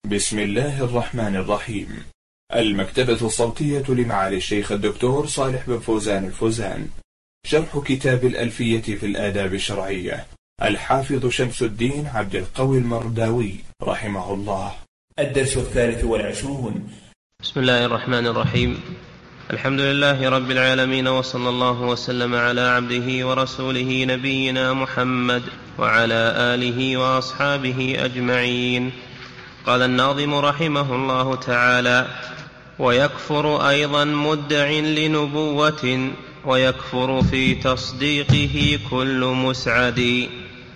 بسم الله الرحمن الرحيم. المكتبة الصوتية لمعالي الشيخ الدكتور صالح بن فوزان الفوزان. شرح كتاب الألفية في الآداب الشرعية، الحافظ شمس الدين عبد القوي المرداوي رحمه الله. الدرس 23. بسم الله الرحمن الرحيم. الحمد لله رب العالمين، وصلى الله وسلم على عبده ورسوله نبينا محمد وعلى آله وأصحابه أجمعين. قال الناظم رحمه الله تعالى: ويكفر أيضا مدع لنبوة، ويكفر في تصديقه كل مسعد.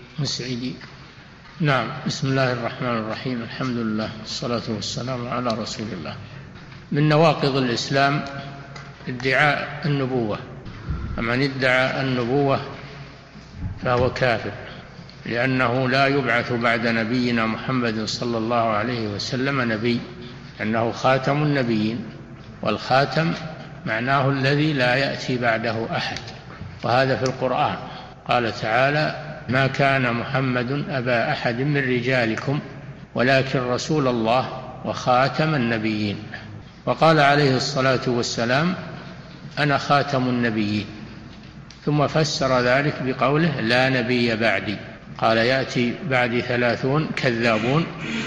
نعم. بسم الله الرحمن الرحيم. الحمد لله والصلاة والسلام على رسول الله. من نواقض الإسلام ادعاء النبوة، ومن ادعى النبوة فهو كافر، لأنه لا يبعث بعد نبينا محمد صلى الله عليه وسلم نبي، أنه خاتم النبيين، والخاتم معناه الذي لا يأتي بعده أحد، وهذا في القرآن. قال تعالى: ما كان محمد أبا أحد من رجالكم ولكن رسول الله وخاتم النبيين. وقال عليه الصلاة والسلام: أنا خاتم النبيين، ثم فسر ذلك بقوله: لا نبي بعدي. قال: يأتي بعدي 30 كذابون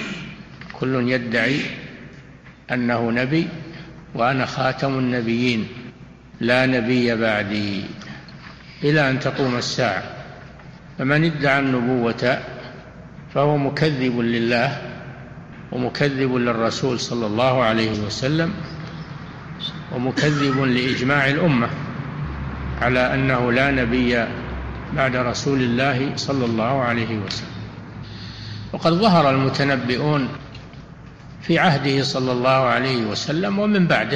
كل يدعي أنه نبي، وأنا خاتم النبيين لا نبي بعدي إلى أن تقوم الساعة. فمن ادعى النبوة فهو مكذب لله ومكذب للرسول صلى الله عليه وسلم، ومكذب لإجماع الأمة على أنه لا نبي بعد رسول الله صلى الله عليه وسلم. وقد ظهر المتنبئون في عهده صلى الله عليه وسلم ومن بعده،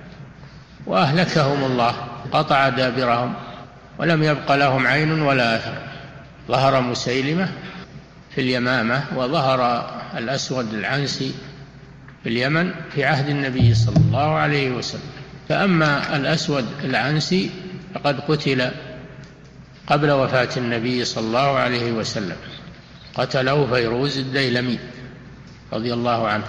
وأهلكهم الله، قطع دابرهم ولم يبق لهم عين ولا أثر. ظهر مسيلمة في اليمامة، وظهر الأسود العنسي في اليمن في عهد النبي صلى الله عليه وسلم. فأما الأسود العنسي فقد قتل قبل وفاة النبي صلى الله عليه وسلم، قتله فيروز الديلمي رضي الله عنه.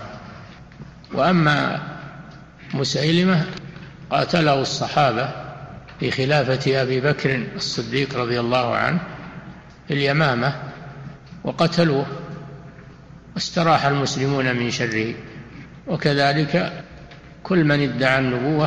وأما مسيلمة قاتله الصحابة في خلافة أبي بكر الصديق رضي الله عنه في اليمامة وقتلوه، واستراح المسلمون من شره. وكذلك كل من ادعى النبوة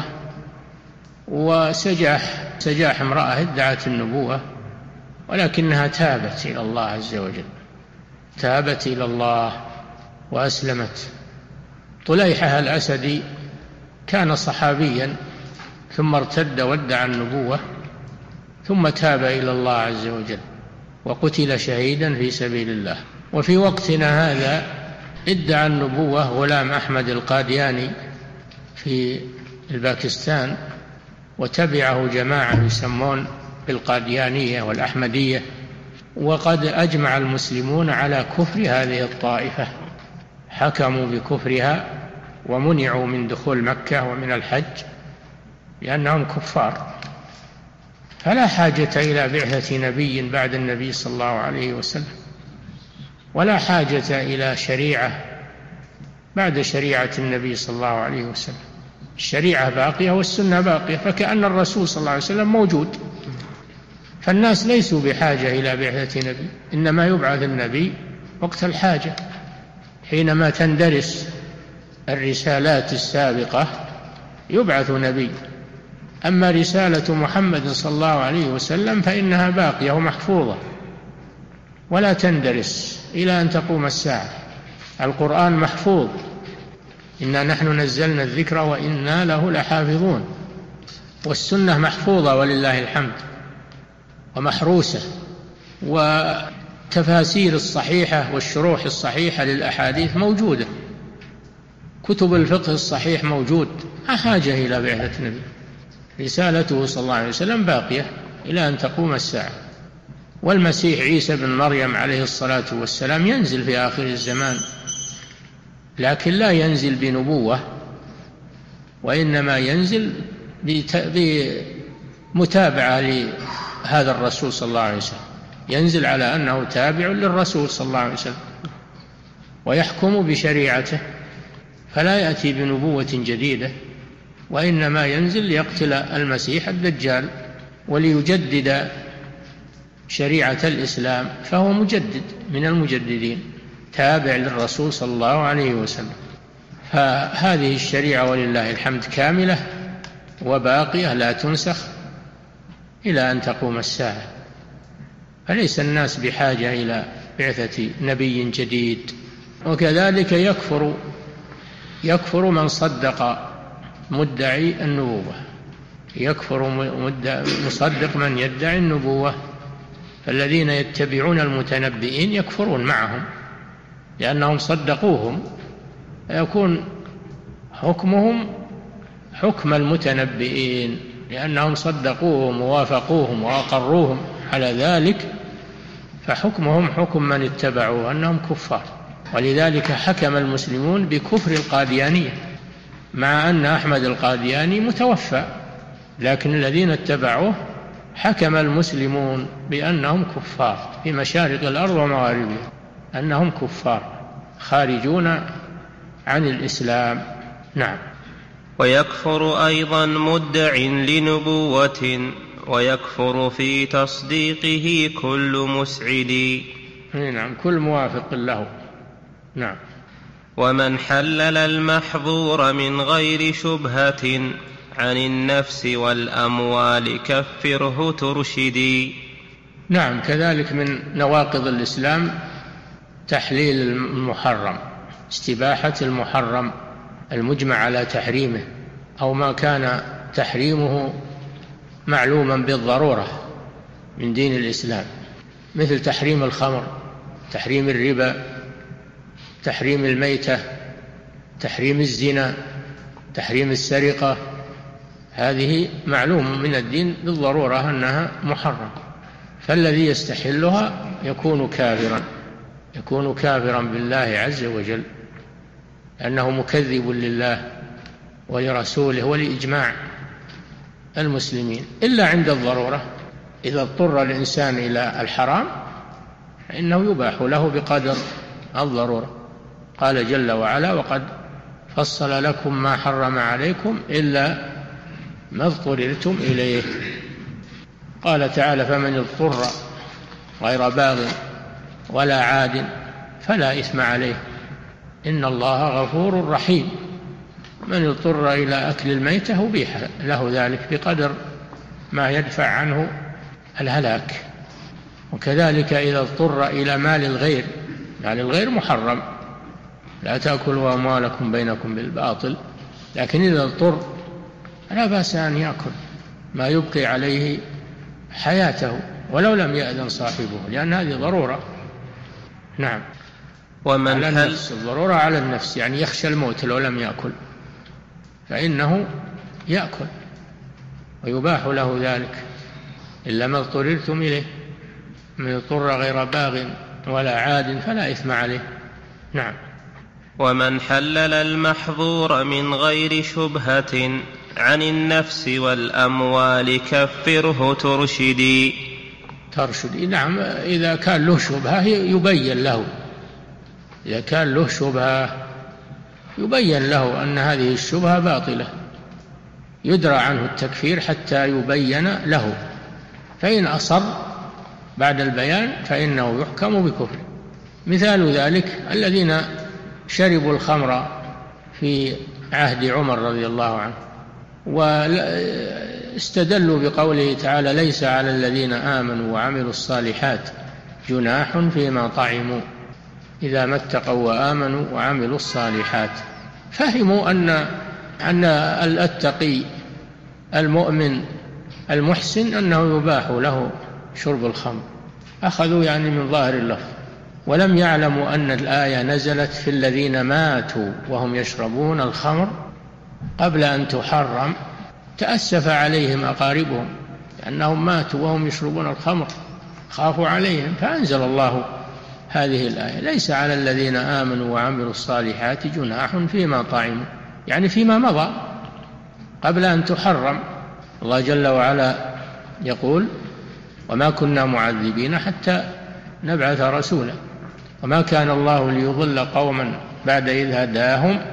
وسجاح امرأة ادعت النبوة ولكنها تابت إلى الله عز وجل، تابت إلى الله وأسلمت. طليحة الأسدي كان صحابيا ثم ارتد وادعى النبوة، ثم تاب إلى الله عز وجل وقتل شهيدا في سبيل الله. وفي وقتنا هذا ادعى النبوة غلام أحمد القادياني في الباكستان، وتبعه جماعة يسمون بالقاديانية والأحمدية، وقد أجمع المسلمون على كفر هذه الطائفة، حكموا بكفرها ومنعوا من دخول مكة ومن الحج لأنهم كفار. فلا حاجة إلى بعثة نبي بعد النبي صلى الله عليه وسلم، ولا حاجة إلى شريعة بعد شريعة النبي صلى الله عليه وسلم. الشريعة باقية والسنة باقية، فكأن الرسول صلى الله عليه وسلم موجود. فالناس ليسوا بحاجة إلى بعثة نبي، إنما يبعث النبي وقت الحاجة، حينما تندرس الرسالات السابقة يبعث نبي. أما رسالة محمد صلى الله عليه وسلم فإنها باقية ومحفوظة ولا تندرس إلى أن تقوم الساعة. القرآن محفوظ، إنا نحن نزلنا الذكر وإنا له لحافظون. والسنة محفوظة ولله الحمد ومحروسة، وتفاسير الصحيحة والشروح الصحيحة للأحاديث موجودة، كتب الفقه الصحيح موجود، لا حاجة إلى بعثة نبي. رسالته صلى الله عليه وسلم باقية إلى أن تقوم الساعة. والمسيح عيسى بن مريم عليه الصلاة والسلام ينزل في آخر الزمان، لكن لا ينزل بنبوة، وإنما ينزل بمتابعة لهذا الرسول صلى الله عليه وسلم، ينزل على أنه تابع للرسول صلى الله عليه وسلم ويحكم بشريعته. فلا يأتي بنبوة جديدة، وإنما ينزل ليقتل المسيح الدجال وليجدد شريعة الإسلام، فهو مجدد من المجددين تابع للرسول صلى الله عليه وسلم. فهذه الشريعة ولله الحمد كاملة وباقية لا تنسخ إلى أن تقوم الساعة، فليس الناس بحاجة إلى بعثة نبي جديد. وكذلك يكفر من صدق مدعي النبوة، يكفر مصدق من يدعي النبوة، فالذين يتبعون المتنبئين يكفرون معهم لأنهم صدقوهم، فيكون حكمهم حكم المتنبئين لأنهم صدقوهم ووافقوهم وأقروهم على ذلك، فحكمهم حكم من اتبعوه أنهم كفار. ولذلك حكم المسلمون بكفر القاديانية مع أن أحمد القادياني متوفى، لكن الذين اتبعوه حكم المسلمون بأنهم كفار في مشارق الأرض ومغاربها، أنهم كفار خارجون عن الإسلام. نعم. ويكفر أيضا مدع لنبوة، ويكفر في تصديقه كل مسعد. نعم، كل موافق له. نعم. ومن حلل المحظور من غير شبهة عن النفس والأموال كفره ترشدي. نعم، كذلك من نواقض الإسلام تحليل المحرم، استباحة المحرم المجمع على تحريمه أو ما كان تحريمه معلوما بالضرورة من دين الإسلام، مثل تحريم الخمر، تحريم الربا، تحريم الميتة، تحريم الزنا، تحريم السرقة. هذه معلوم من الدين بالضرورة أنها محرم، فالذي يستحلها يكون كافرا بالله عز وجل، لأنه مكذب لله ولرسوله ولإجماع المسلمين، إلا عند الضرورة. إذا اضطر الإنسان إلى الحرام فإنه يباح له بقدر الضرورة. قال جل وعلا: وقد فصل لكم ما حرم عليكم إلا ما اضطررتم إليه. قال تعالى: فمن اضطر غير باغ ولا عاد فلا إثم عليه إن الله غفور رحيم. من اضطر إلى أكل الميتة أبيح له ذلك بقدر ما يدفع عنه الهلاك. وكذلك إذا اضطر إلى مال الغير، مال الغير محرم، لا تأكلوا أموالكم بينكم بالباطل، لكن إذا اضطر لا بأس أن يأكل ما يبقي عليه حياته ولو لم يأذن صاحبه، لأن هذه ضرورة. نعم. على النفس، الضرورة على النفس، يعني يخشى الموت لو لم يأكل فإنه يأكل ويباح له ذلك إلا ما اضطررتم إليه. من اضطر غير باغ ولا عاد فلا إثم عليه. نعم. ومن حلل المحظور من غير شبهة عن النفس والأموال كفره ترشدي. نعم، إذا كان له شبهة يبين له، إذا كان له شبهة يبين له أن هذه الشبهة باطلة، يدرى عنه التكفير حتى يبين له، فإن أصر بعد البيان فإنه يحكم بكفر. مثال ذلك الذين شربوا الخمر في عهد عمر رضي الله عنه، واستدلوا بقوله تعالى: ليس على الذين آمنوا وعملوا الصالحات جناح فيما طعموا إذا ما اتقوا وآمنوا وعملوا الصالحات. فهموا أن التقي المؤمن المحسن أنه يباح له شرب الخمر، أخذوا يعني من ظاهر اللفظ، ولم يعلموا أن الآية نزلت في الذين ماتوا وهم يشربون الخمر قبل أن تحرم، تأسف عليهم أقاربهم لأنهم ماتوا وهم يشربون الخمر، خافوا عليهم، فأنزل الله هذه الآية: ليس على الذين آمنوا وعملوا الصالحات جناح فيما طعموا، يعني فيما مضى قبل أن تحرم. الله جل وعلا يقول: وما كنا معذبين حتى نبعث رسولا وما كان الله ليضل قوما بعد إذ هداهم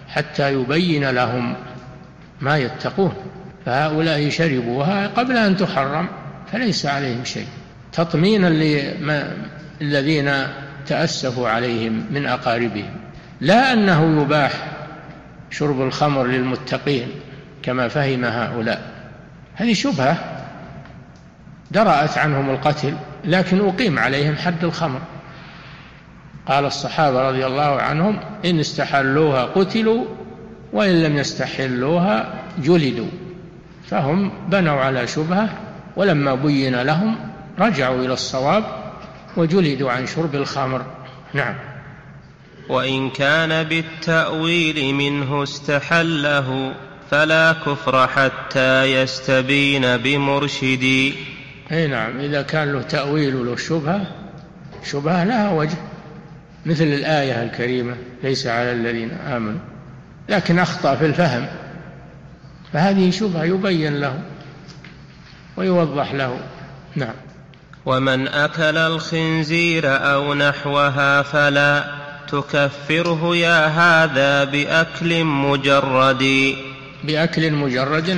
حتى يبين لهم ما يتقون، فهؤلاء شربوها قبل أن تحرم فليس عليهم شيء، تطمينا الذين تأسفوا عليهم من أقاربهم، لا أنه يباح شرب الخمر للمتقين كما فهم هؤلاء. هذه شبهة درأت عنهم القتل، لكن أقيم عليهم حد الخمر. قال الصحابة رضي الله عنهم: إن استحلوها قتلوا وإن لم يستحلوها جلدوا. فهم بنوا على شبهة، ولما بين لهم رجعوا إلى الصواب وجلدوا عن شرب الخمر. نعم. وإن كان بالتأويل منه استحله فلا كفر حتى يستبين بمرشدي. أي نعم، إذا كان له تأويل وله شبهة لها وجه، مثل الآية الكريمة: ليس على الذين آمنوا، لكن أخطأ في الفهم، فهذه شبهة يبين له ويوضح له. نعم. ومن أكل الخنزير أو نحوها فلا تكفره يا هذا بأكل مجرد. بأكل مجرد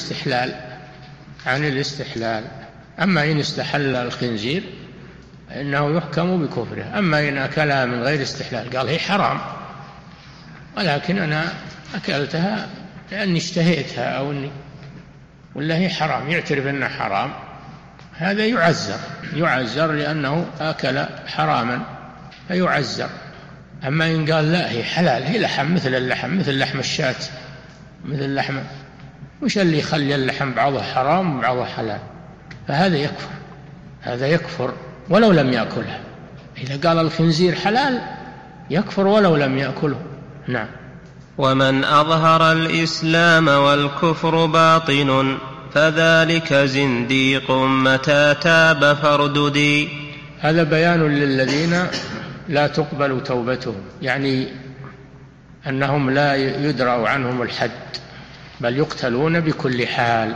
عن الاستحلال. أما إن استحل الخنزير إنه يحكم بكفره. أما إن أكلها من غير استحلال قال هي حرام، ولكن أنا أكلتها لأني اشتهيتها أو إني ولا هي حرام، يعترف أنها حرام، هذا يعزر لأنه أكل حراما فيعزر. أما إن قال لا هي حلال، هي لحم مثل لحم الشاة، مثل لحم، وش اللي يخلي اللحم بعضه حرام وبعضه حلال؟ فهذا يكفر ولو لم يأكلها. إذا قال الخنزير حلال يكفر ولو لم يأكله. نعم. ومن أظهر الإسلام والكفر باطن فذلك زنديق متى تاب فارددي. هذا بيان للذين لا تقبل توبتهم، يعني أنهم لا يدرأ عنهم الحد بل يقتلون بكل حال.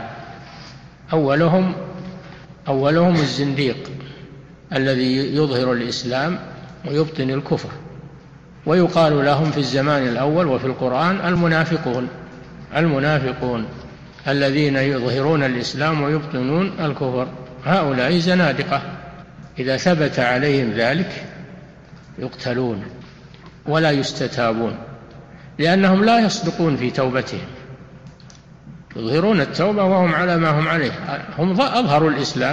أولهم الزنديق الذي يظهر الإسلام ويبطن الكفر، ويقال لهم في الزمان الأول وفي القرآن المنافقون الذين يظهرون الإسلام ويبطنون الكفر، هؤلاء زنادقة، إذا ثبت عليهم ذلك يقتلون ولا يستتابون، لأنهم لا يصدقون في توبتهم، يظهرون التوبة وهم على ما هم عليه. هم أظهروا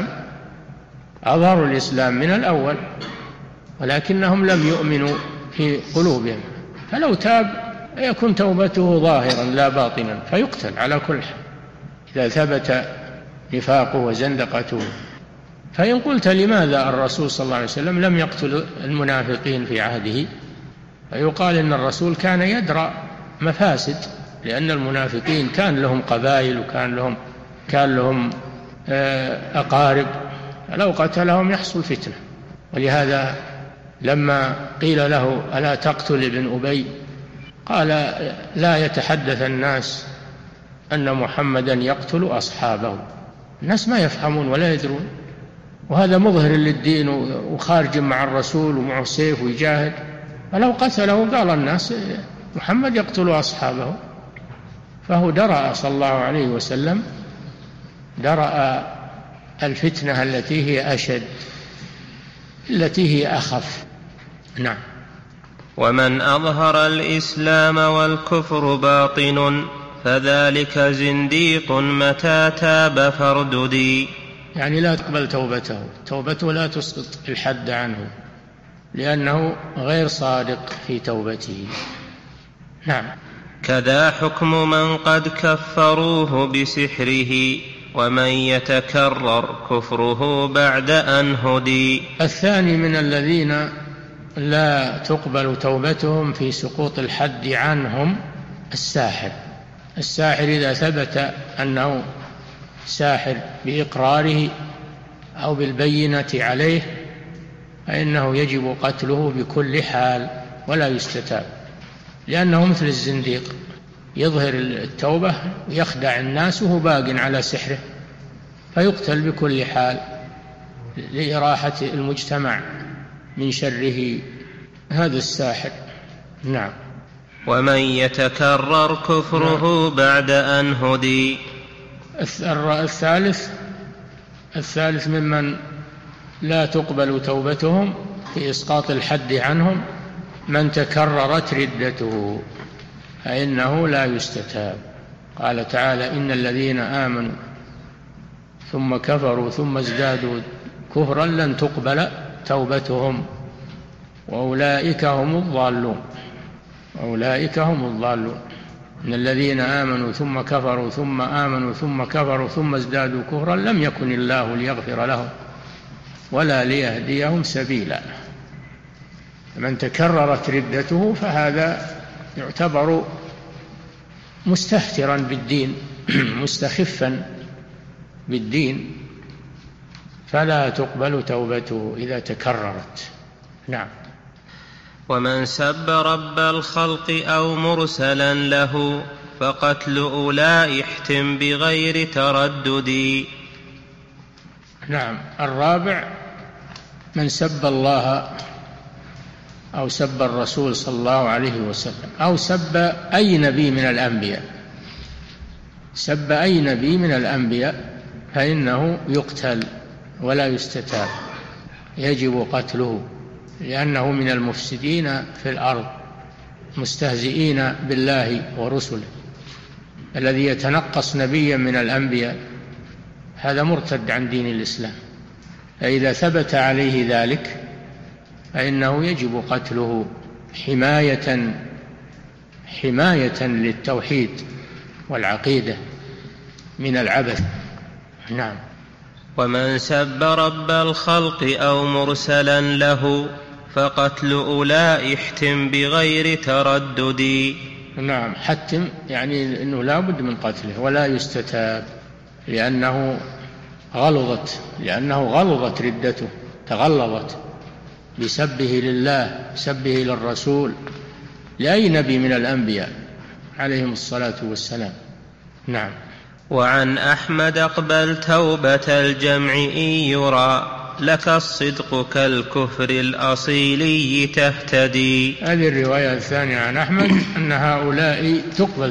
الإسلام من الأول، ولكنهم لم يؤمنوا في قلوبهم، فلو تاب يكون توبته ظاهرا لا باطنا فيقتل على كل حال إذا ثبت نفاقه وزندقته. فإن قلت لماذا الرسول صلى الله عليه وسلم لم يقتل المنافقين في عهده، فيقال إن الرسول كان يدرأ مفاسد، لأن المنافقين كان لهم قبائل وكان لهم أقارب، لو قتلهم يحصل فتنة. ولهذا لما قيل له ألا تقتل ابن أبي قال لا يتحدث الناس أن محمدا يقتل أصحابه. الناس ما يفهمون ولا يدرون، وهذا مظهر للدين وخارج مع الرسول ومع السيف ويجاهد، فلو قتله قال الناس محمد يقتل أصحابه. فهو درأ صلى الله عليه وسلم درأ الفتنة التي هي أشد، التي هي أخف. نعم. ومن أظهر الإسلام والكفر باطن فذلك زنديق متى تاب فارددي. يعني لا تقبل توبته لا تسقط الحد عنه، لأنه غير صادق في توبته. نعم. كذا حكم من قد كفروه بسحره ومن يتكرر كفره بعد أن هدي. الثاني من الذين لا تقبل توبتهم في سقوط الحد عنهم الساحر إذا ثبت أنه ساحر بإقراره أو بالبينة عليه فإنه يجب قتله بكل حال ولا يستتاب، لأنه مثل الزنديق يظهر التوبة ويخدع الناس وهو باق على سحره، فيقتل بكل حال لإراحة المجتمع من شره هذا الساحر. نعم. ومن يتكرر كفره بعد أن هدي. الثالث ممن لا تقبل توبتهم في إسقاط الحد عنهم من تكررت ردته فإنه لا يستتاب. قال تعالى: إن الذين آمنوا ثم كفروا ثم ازدادوا كفرا لن تقبل توبتهم وأولئك هم الضالون. إن الذين آمنوا ثم كفروا ثم آمنوا ثم كفروا ثم ازدادوا كفرا لم يكن الله ليغفر لهم ولا ليهديهم سبيلا. من تكررت ردته فهذا يعتبر مستهترا بالدين مستخفا بالدين، فلا تقبل توبته إذا تكررت. نعم. ومن سب رب الخلق أو مرسلا له فقتل أولئك احتم بغير تردد. نعم. الرابع من سب الله أو سب الرسول صلى الله عليه وسلم أو سب أي نبي من الأنبياء فإنه يقتل ولا يستتاب، يجب قتله، لأنه من المفسدين في الأرض مستهزئين بالله ورسله. الذي يتنقص نبيا من الأنبياء هذا مرتد عن دين الإسلام، فإذا ثبت عليه ذلك فإنه يجب قتله حماية للتوحيد والعقيدة من العبث. نعم. ومن سب رب الخلق أو مرسلا له فقتل أولئك احتم بغير تردد. نعم. حتم يعني أنه لا بد من قتله ولا يستتاب، لأنه غلظت ردته، تغلظت بسبه لله، سبه للرسول، لأي نبي من الأنبياء عليهم الصلاة والسلام. نعم. وعن أحمد اقبل توبة الجمع إن يرى لك الصدق كالكفر الأصيلي تهتدي. هذه الرواية الثانية عن أحمد أن هؤلاء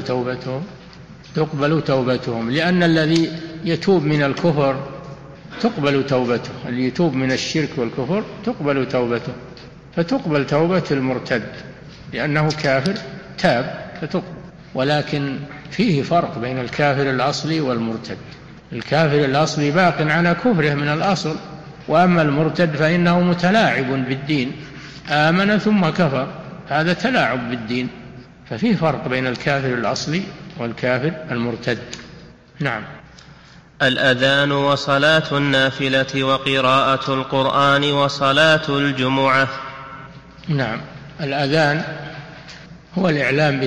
تقبل توبتهم، لأن الذي يتوب من الكفر تقبل توبته، اللي يتوب من الشرك والكفر تقبل توبته، فتقبل توبة المرتد لأنه كافر تاب فتقبل. ولكن فيه فرق بين الكافر الأصلي والمرتد. الكافر الأصلي باق على كفره من الأصل، وأما المرتد فإنه متلاعب بالدين، آمن ثم كفر، هذا تلاعب بالدين، ففيه فرق بين الكافر الأصلي والكافر المرتد. نعم. الأذان وصلاة النافلة وقراءة القرآن وصلاة الجمعة. نعم. الأذان هو الإعلام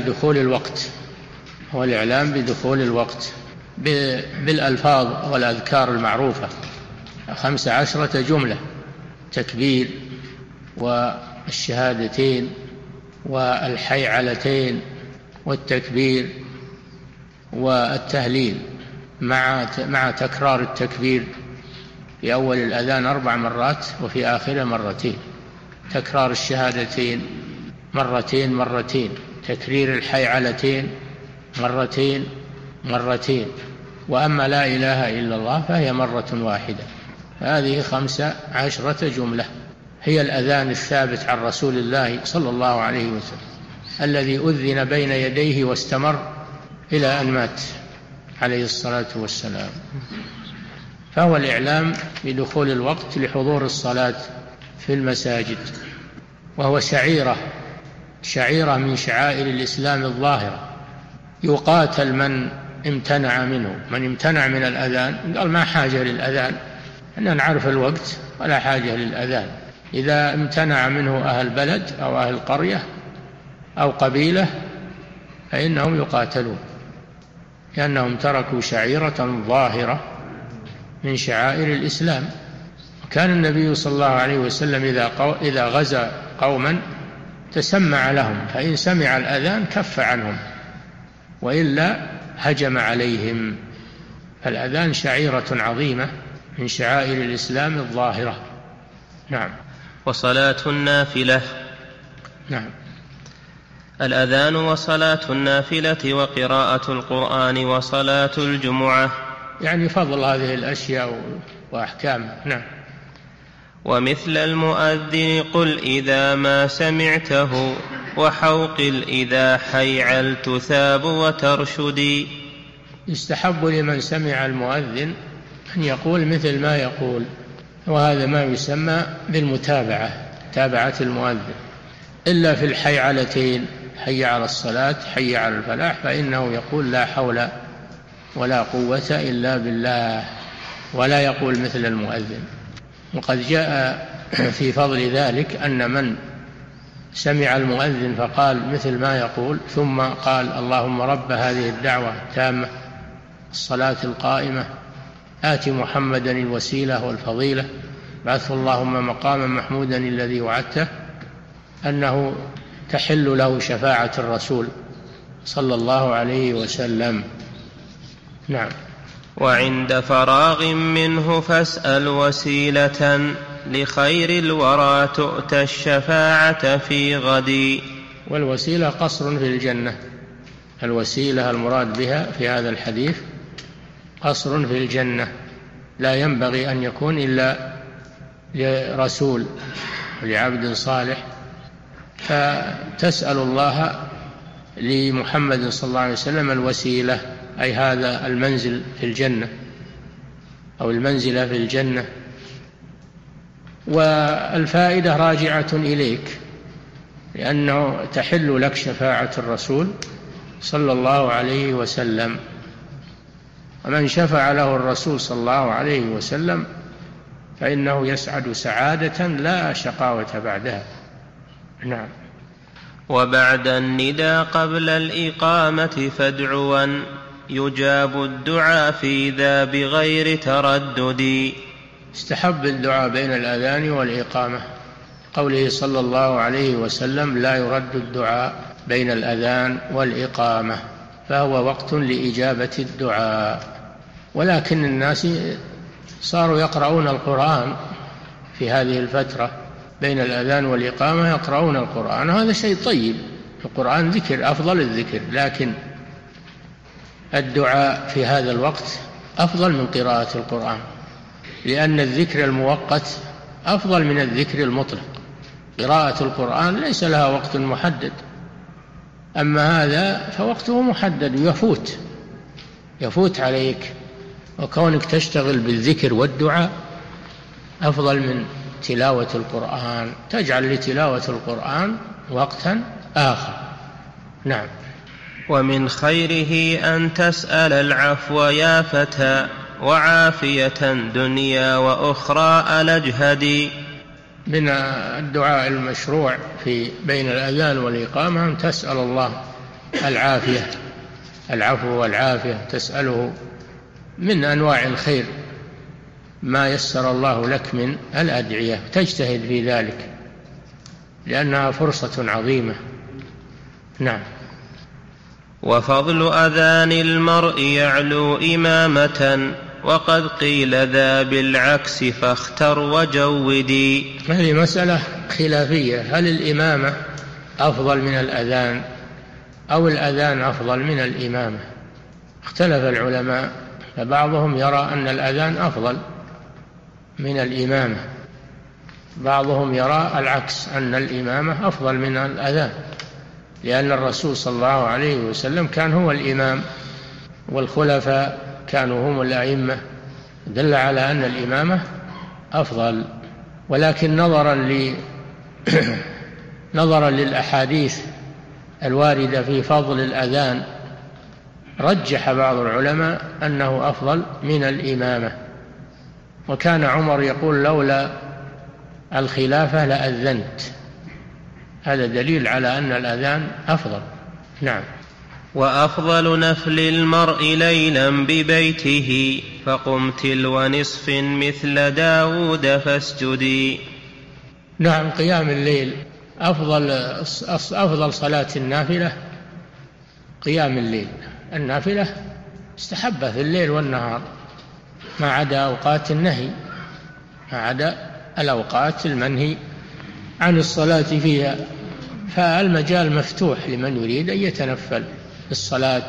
بدخول الوقت بالألفاظ والأذكار المعروفة 15 جملة: تكبير والشهادتين والحيعلتين والتكبير والتهليل مع تكرار التكبير في أول الأذان 4 مرات وفي آخره 2 مرات، تكرار الشهادتين 2 مرات، تكرير الحيعلتين 2 مرات، وأما لا إله إلا الله فهي 1 واحدة. هذه 15 جملة هي الأذان الثابت عن رسول الله صلى الله عليه وسلم الذي أذن بين يديه واستمر إلى أن مات عليه الصلاة والسلام. فهو الإعلام بدخول الوقت لحضور الصلاة في المساجد، وهو شعيرة من شعائر الإسلام الظاهرة. يقاتل من امتنع منه، من امتنع من الأذان قال ما حاجة للأذان، أننا نعرف الوقت ولا حاجة للأذان. إذا امتنع منه أهل بلد أو أهل قرية أو قبيلة فإنهم يقاتلون، لأنهم تركوا شعيرة ظاهرة من شعائر الإسلام. وكان النبي صلى الله عليه وسلم إذا غزا قوما تسمع لهم، فإن سمع الأذان كف عنهم وإلا هجم عليهم. فالأذان شعيرة عظيمة من شعائر الإسلام الظاهرة. نعم. وصلاة النافلة. نعم. الأذان وصلاة النافلة وقراءة القرآن وصلاة الجمعة، يعني فضل هذه الأشياء وأحكامها. نعم. ومثل المؤذن قل إذا ما سمعته، وحوقل إذا حيعل تثاب وترشدي. يستحب لمن سمع المؤذن أن يقول مثل ما يقول، وهذا ما يسمى بالمتابعة، تابعة المؤذن، إلا في الحيعلتين، حي على الصلاة حي على الفلاح، فإنه يقول لا حول ولا قوة إلا بالله، ولا يقول مثل المؤذن. وقد جاء في فضل ذلك أن من سمع المؤذن فقال مثل ما يقول ثم قال اللهم رب هذه الدعوة التامة الصلاة القائمة آت محمدا الوسيلة والفضيلة بعثه اللهم مقاما محمودا الذي وعدته، أنه تحل له شفاعة الرسول صلى الله عليه وسلم. نعم. وعند فراغ منه فاسأل وسيلة، لخير الورى تؤتى الشفاعة في غد. والوسيلة قصر في الجنة، الوسيلة المراد بها في هذا الحديث قصر في الجنة، لا ينبغي أن يكون إلا لرسول ولعبد صالح، فتسأل الله لمحمد صلى الله عليه وسلم الوسيلة، أي هذا المنزل في الجنة أو المنزلة في الجنة. والفائدة راجعة إليك، لأنه تحل لك شفاعة الرسول صلى الله عليه وسلم، ومن شفع له الرسول صلى الله عليه وسلم فإنه يسعد سعادة لا شقاوة بعدها. نعم. وبعد الندى قبل الإقامة فادعوا، يجاب الدعاء في ذا بغير تردد. استحب الدعاء بين الأذان والإقامة، قوله صلى الله عليه وسلم لا يرد الدعاء بين الأذان والإقامة، فهو وقت لإجابة الدعاء. ولكن الناس صاروا يقرؤون القرآن في هذه الفترة بين الأذان والإقامة، يقرؤون القرآن، وهذا شيء طيب، القرآن ذكر أفضل الذكر، لكن الدعاء في هذا الوقت أفضل من قراءة القرآن، لأن الذكر المؤقت أفضل من الذكر المطلق. قراءة القرآن ليس لها وقت محدد، أما هذا فوقته محدد يفوت عليك، وكونك تشتغل بالذكر والدعاء أفضل من تلاوة القرآن، تجعل لتلاوة القرآن وقتا آخر. نعم. ومن خيره أن تسأل العفو يا فتى، وعافية دنيا وأخرى ألجهدي. من الدعاء المشروع في بين الأذان والإقامة أن تسأل الله العافية، العفو والعافية، تسأله من أنواع الخير ما يسر الله لك من الأدعية، تجتهد في ذلك لأنها فرصة عظيمة. نعم. وفضل أذان المرء يعلو إمامة، وقد قيل ذا بالعكس فاختر وجودي. هذه مسألة خلافية، هل الإمامة أفضل من الأذان أو الأذان أفضل من الإمامة؟ اختلف العلماء، فبعضهم يرى أن الأذان أفضل من الإمامة، بعضهم يرى العكس، أن الإمامة أفضل من الأذان، لأن الرسول صلى الله عليه وسلم كان هو الإمام والخلفاء كانوا هم الأئمة، دل على أن الإمامة أفضل. ولكن نظرا للأحاديث الواردة في فضل الأذان رجح بعض العلماء أنه أفضل من الإمامة، وكان عمر يقول لولا الخلافة لأذنت، هذا دليل على أن الأذان أفضل. نعم. وأفضل نفل المرء ليلا ببيته، فقم تلو نصف مثل داود فاسجدي. نعم، قيام الليل أفضل صلاة النافلة قيام الليل. النافلة استحبة في الليل والنهار ما عدا أوقات النهي، ما عدا الأوقات المنهي عن الصلاة فيها، فالمجال مفتوح لمن يريد أن يتنفل في الصلاة.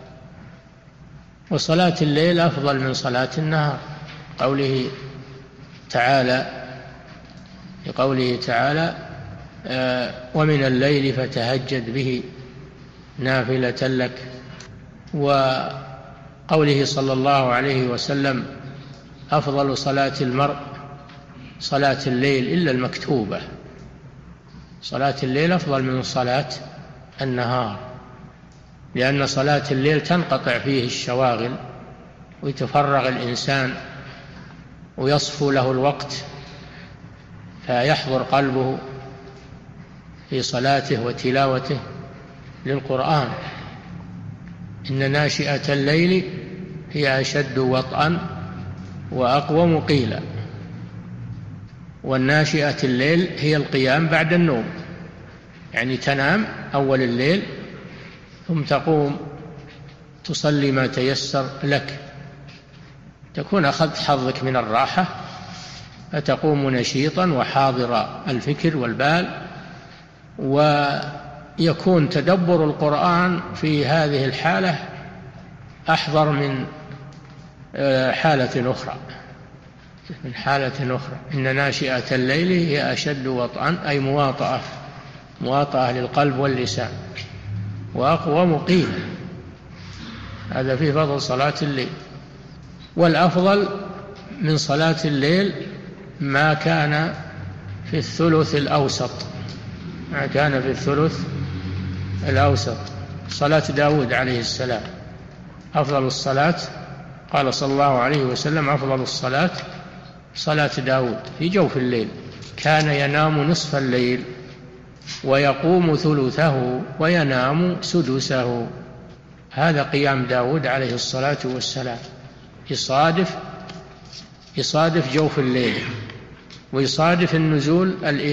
وصلاة الليل أفضل من صلاة النهار، قوله تعالى ومن الليل فتهجد به نافلة لك. وقوله صلى الله عليه وسلم أفضل صلاة المرء صلاة الليل إلا المكتوبة. صلاة الليل أفضل من صلاة النهار، لأن صلاة الليل تنقطع فيه الشواغل ويتفرغ الإنسان ويصفو له الوقت، فيحضر قلبه في صلاته وتلاوته للقرآن. إن ناشئة الليل هي أشد وطئا وأقوم قيلا. والناشئة الليل هي القيام بعد النوم، يعني تنام أول الليل ثم تقوم تصلي ما تيسر لك، تكون أخذت حظك من الراحة، فتقوم نشيطا وحاضر الفكر والبال، ويكون تدبر القرآن في هذه الحالة أحضر من حالة أخرى. إن ناشئة الليل هي أشد وطئا، أي مواطأة للقلب واللسان، وأقوم قيلا. هذا في فضل صلاة الليل. والأفضل من صلاة الليل ما كان في الثلث الأوسط، صلاة داود عليه السلام. أفضل الصلاة، قال صلى الله عليه وسلم أفضل الصلاة صلاة داود في جوف الليل، كان ينام نصف الليل ويقوم ثلثه وينام سدسه. هذا قيام داود عليه الصلاة والسلام، يصادف جوف الليل ويصادف النزول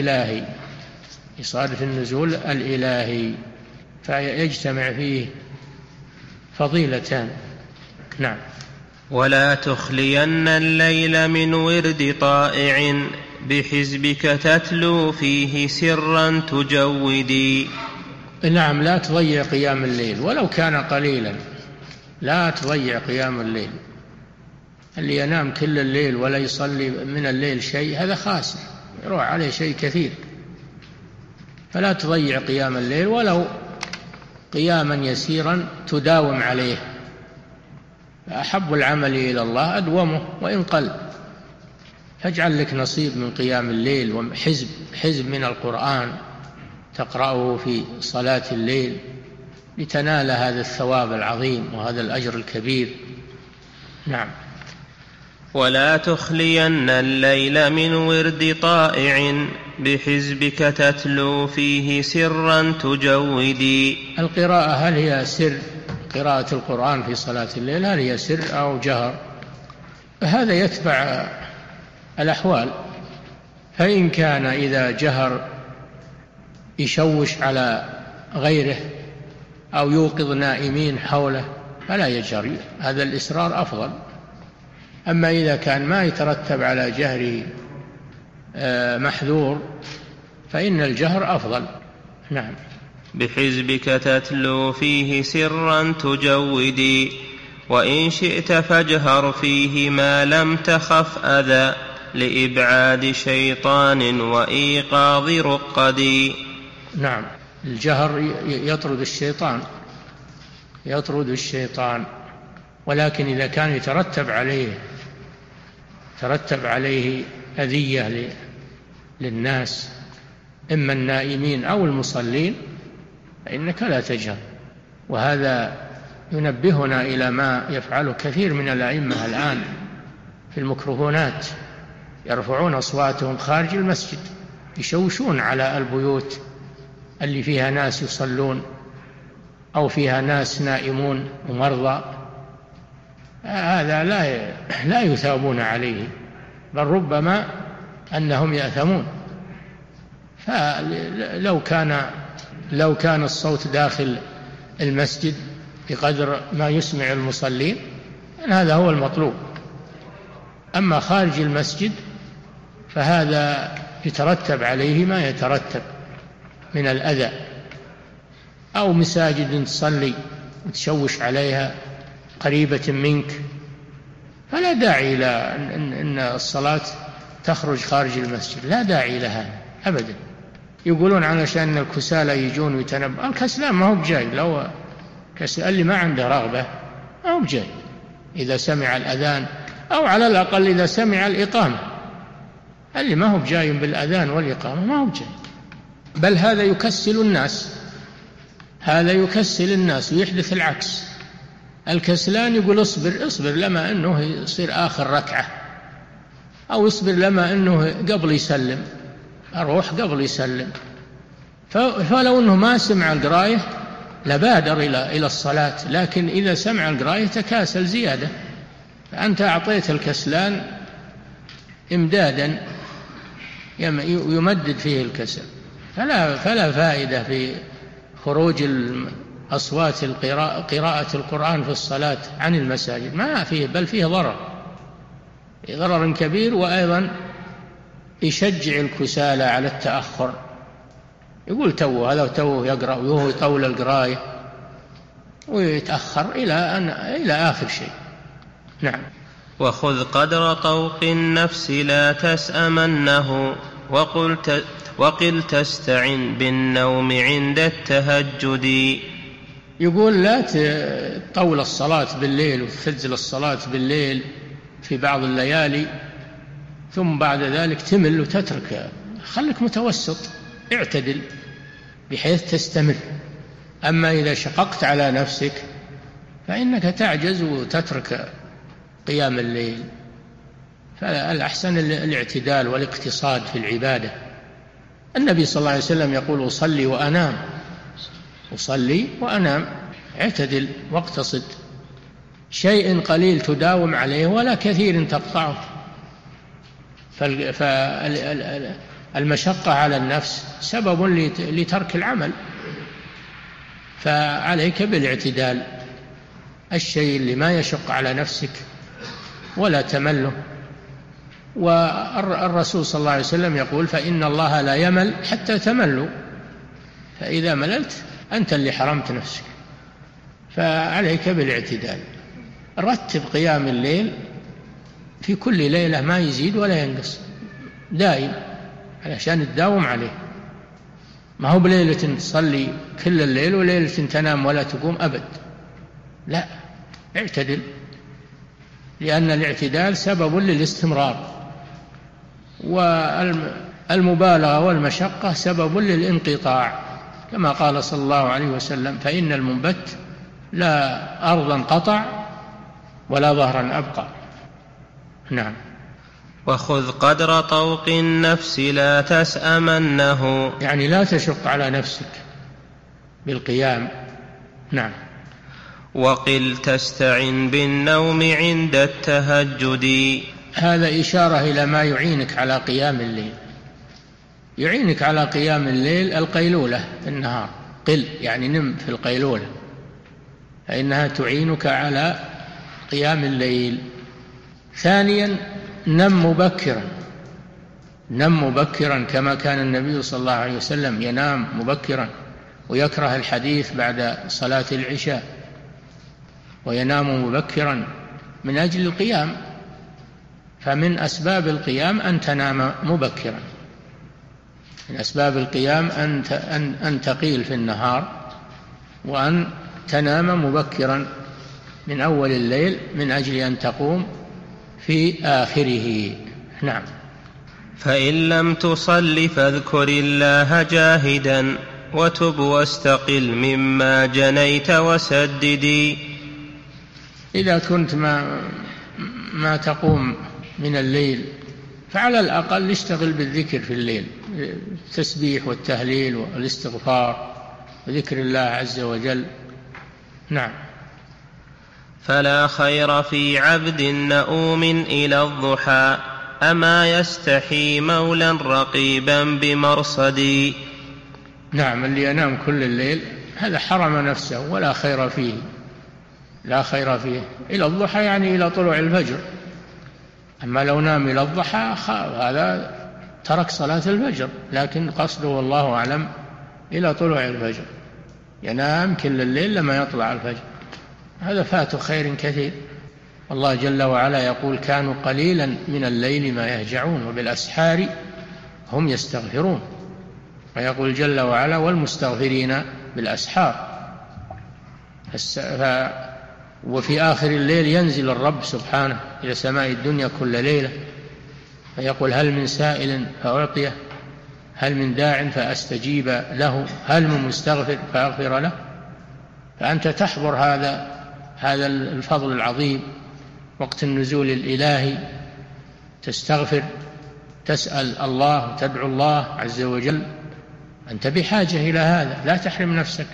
الإلهي، فيجتمع فيه فضيلتان. نعم. ولا تخلين الليل من ورد طائع بحزبك تتلو فيه سرا تجودي. نعم، لا تضيع قيام الليل ولو كان قليلا، لا تضيع قيام الليل. اللي ينام كل الليل ولا يصلي من الليل شيء هذا خاسر، يروح عليه شيء كثير. فلا تضيع قيام الليل ولو قياما يسيرا تداوم عليه. أحب العمل إلى الله أدومه وإن قل، فاجعل لك نصيب من قيام الليل وحزب من القرآن تقرأه في صلاة الليل لتنال هذا الثواب العظيم وهذا الأجر الكبير. نعم. ولا تخلين الليل من ورد طائع بحزبك تتلو فيه سرا تجودي. القراءة هل هي سر؟ قراءة القرآن في صلاة الليل هل هي سر أو جهر؟ هذا يتبع الأحوال. فإن كان إذا جهر يشوش على غيره أو يوقظ نائمين حوله فلا يجهر، هذا الإسرار أفضل. أما إذا كان ما يترتب على جهره محذور فإن الجهر أفضل. نعم. بحزبك تتلو فيه سرا تجودي، وإن شئت فاجهر فيه ما لم تخف أذى لإبعاد شيطان وإيقاظ رقدي. نعم. الجهر يطرد الشيطان، ولكن إذا كان يترتب عليه أذية للناس إما النائمين أو المصلين فإنك لا تجهر. وهذا ينبهنا إلى ما يفعله كثير من الأئمة الآن في الميكروفونات، يرفعون أصواتهم خارج المسجد، يشوشون على البيوت اللي فيها ناس يصلون أو فيها ناس نائمون ومرضى. هذا لا يثابون عليه، بل ربما أنهم يأثمون. لو كان الصوت داخل المسجد بقدر ما يسمع المصلين هذا هو المطلوب. أما خارج المسجد فهذا يترتب عليه ما يترتب من الأذى، أو مساجد تصلي وتشوش عليها قريبة منك، فلا داعي إلى أن الصلاة تخرج خارج المسجد، لا داعي لها أبدا. يقولون علشان الكسالى يجون ويتنبأ، الكسلان ما هو بجاي، لو كسلان اللي ما عنده رغبة ما هو بجاي إذا سمع الأذان، أو على الأقل إذا سمع الإقامة. اللي ما هو بجاي بالأذان والإقامة ما هو بجاي، بل هذا يكسل الناس، هذا يكسل الناس ويحدث العكس. الكسلان يقول اصبر لما أنه يصير آخر ركعة، أو اصبر لما أنه قبل يسلم، أروح قبل يسلم. فلو أنه ما سمع القراية لبادر إلى الصلاة، لكن إذا سمع القراية تكاسل زيادة. فأنت أعطيت الكسلان إمدادا يمدد فيه الكسل، فلا فائدة في خروج أصوات قراءة القرآن في الصلاة عن المساجد، ما فيه، بل فيه ضرر كبير، وأيضا يشجع الكسالى على التأخر. يقول هذا توه يقرأ وهو يطول القراية ويتأخر إلى آخر شيء. نعم. وخذ قدر طوق النفس لا تسأمنه، وقل تستعن بالنوم عند التهجد. يقول لا تطول الصلاة بالليل وتفزل الصلاة بالليل في بعض الليالي ثم بعد ذلك تمل وتترك، خلك متوسط، اعتدل بحيث تستمر. أما إذا شققت على نفسك فإنك تعجز وتترك قيام الليل. فالأحسن الاعتدال والاقتصاد في العبادة. النبي صلى الله عليه وسلم يقول أصلي وأنام، اعتدل واقتصد، شيء قليل تداوم عليه ولا كثير تقطعه. فالمشقة على النفس سبب لترك العمل، فعليك بالاعتدال، الشيء اللي ما يشق على نفسك ولا تمله. والرسول صلى الله عليه وسلم يقول فإن الله لا يمل حتى تملوا، فإذا مللت أنت اللي حرمت نفسك. فعليك بالاعتدال، رتب قيام الليل في كل ليلة ما يزيد ولا ينقص، دائم علشان تداوم عليه. ما هو بليلة تصلي كل الليل وليلة تنام ولا تقوم أبد، لا، اعتدل، لأن الاعتدال سبب للاستمرار، والمبالغة والمشقة سبب للانقطاع، كما قال صلى الله عليه وسلم فإن المنبت لا أرضا قطع ولا ظهرا أبقى. نعم. وخذ قدر طوق النفس لا تسأمنه، يعني لا تشق على نفسك بالقيام. نعم. وقل تستعن بالنوم عند التهجد. هذا إشارة إلى ما يعينك على قيام الليل. يعينك على قيام الليل القيلولة في النهار، قل يعني نم في القيلولة، فإنها تعينك على قيام الليل. ثانيا نم مبكرا كما كان النبي صلى الله عليه وسلم ينام مبكرا، ويكره الحديث بعد صلاة العشاء، وينام مبكرا من أجل القيام. فمن أسباب القيام أن تنام مبكرا، من أسباب القيام أن تقيل في النهار، وأن تنام مبكرا من أول الليل من أجل أن تقوم في آخره. نعم. فإن لم تصل فاذكر الله جاهدا، وتب واستقل مما جنيت وسددي. إذا كنت ما تقوم من الليل فعلى الأقل اشتغل بالذكر في الليل، التسبيح والتهليل والاستغفار وذكر الله عز وجل. نعم. فلا خير في عبد نؤوم إلى الضحى، أما يستحي مولا رقيبا بمرصدي. نعم، اللي ينام كل الليل هذا حرم نفسه ولا خير فيه، لا خير فيه. إلى الضحى يعني إلى طلوع الفجر، أما لو نام إلى الضحى هذا ترك صلاة الفجر، لكن قصده والله أعلم إلى طلوع الفجر، ينام كل الليل لما يطلع الفجر، هذا فات خير كثير. الله جل وعلا يقول كانوا قليلا من الليل ما يهجعون وبالأسحار هم يستغفرون، ويقول جل وعلا والمستغفرين بالأسحار. وفي آخر الليل ينزل الرب سبحانه إلى سماء الدنيا كل ليلة فيقول هل من سائل فأعطيه، هل من داع فأستجيب له، هل من مستغفر فأغفر له. فأنت تحضر هذا الفضل العظيم وقت النزول الإلهي، تستغفر، تسأل الله، تدعو الله عز وجل. أنت بحاجة إلى هذا، لا تحرم نفسك،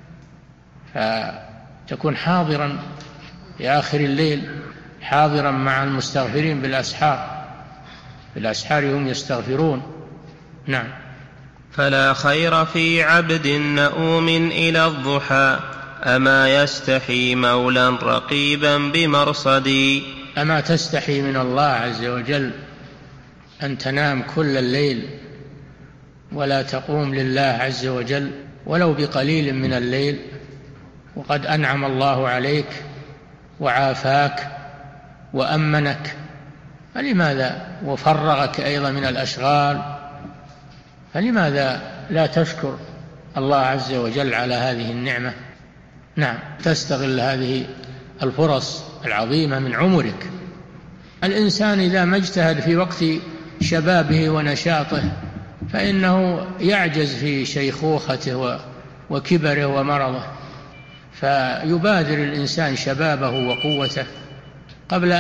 فتكون حاضرا في آخر الليل، حاضرا مع المستغفرين بالأسحار، بالأسحار هم يستغفرون. نعم. فلا خير في عبد نؤوم إلى الضحى أما يستحي مولا رقيبا بمرصدي. أما تستحي من الله عز وجل أن تنام كل الليل ولا تقوم لله عز وجل ولو بقليل من الليل، وقد أنعم الله عليك وعافاك وأمنك، فلماذا وفرغك أيضا من الأشغال، فلماذا لا تشكر الله عز وجل على هذه النعمة؟ نعم، تستغل هذه الفرص العظيمة من عمرك. الإنسان إذا ما اجتهد في وقت شبابه ونشاطه فإنه يعجز في شيخوخته وكبره ومرضه، فيبادر الإنسان شبابه وقوته قبل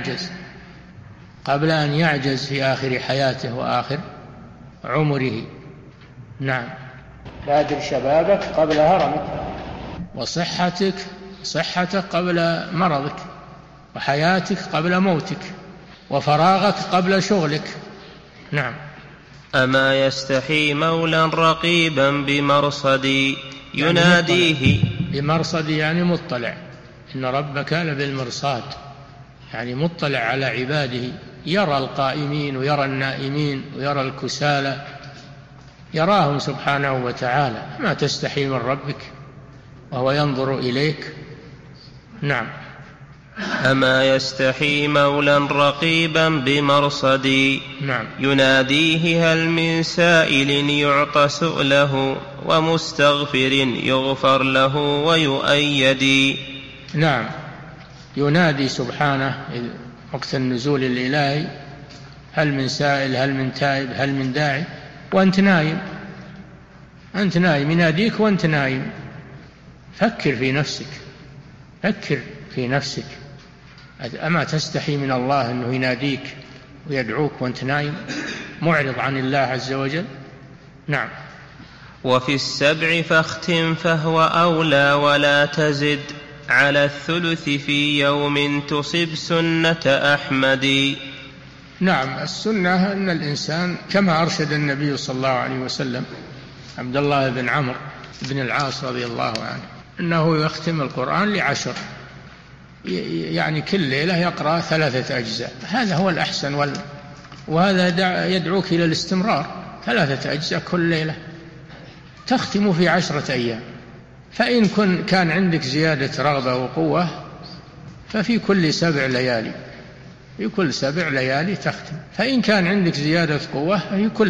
أن يعجز في آخر حياته وآخر عمره. نعم، بادر شبابك قبل هرمك، وصحتك قبل مرضك، وحياتك قبل موتك، وفراغك قبل شغلك. نعم. أما يستحي مولا رقيبا بمرصدي يناديه. بمرصدي يعني مطلع، إن ربك لبالمرصاد، يعني مطلع على عباده، يرى القائمين ويرى النائمين ويرى الكسالى، يراهم سبحانه وتعالى. ما تستحي من ربك وهو ينظر إليك. نعم. أما يستحي مولا رقيبا بمرصدي. نعم. يناديه هل من سائل يعطى سؤله ومستغفر يغفر له ويؤيد. نعم، ينادي سبحانه وقت النزول الإلهي هل من سائل، هل من تائب، هل من داعي، وأنت نايم، يناديك وأنت نايم. فكر في نفسك، أما تستحي من الله أنه يناديك ويدعوك وأنت نايم معرض عن الله عز وجل؟ نعم. وفي السبع فاختم فهو أولى ولا تزد على الثلث في يوم تصب سنة أحمد. نعم، السنة أن الإنسان كما أرشد النبي صلى الله عليه وسلم عبد الله بن عمرو بن العاص رضي الله عنه أنه يختم القرآن ل10، يعني كل ليلة يقرأ 3 أجزاء، هذا هو الأحسن، وهذا يدعوك إلى الاستمرار، 3 أجزاء كل ليلة تختم في 10 أيام. فإن كان عندك زيادة رغبة وقوة ففي كل 7 ليالي، في كل 7 ليالي تختم. فإن كان عندك زيادة قوة ففي كل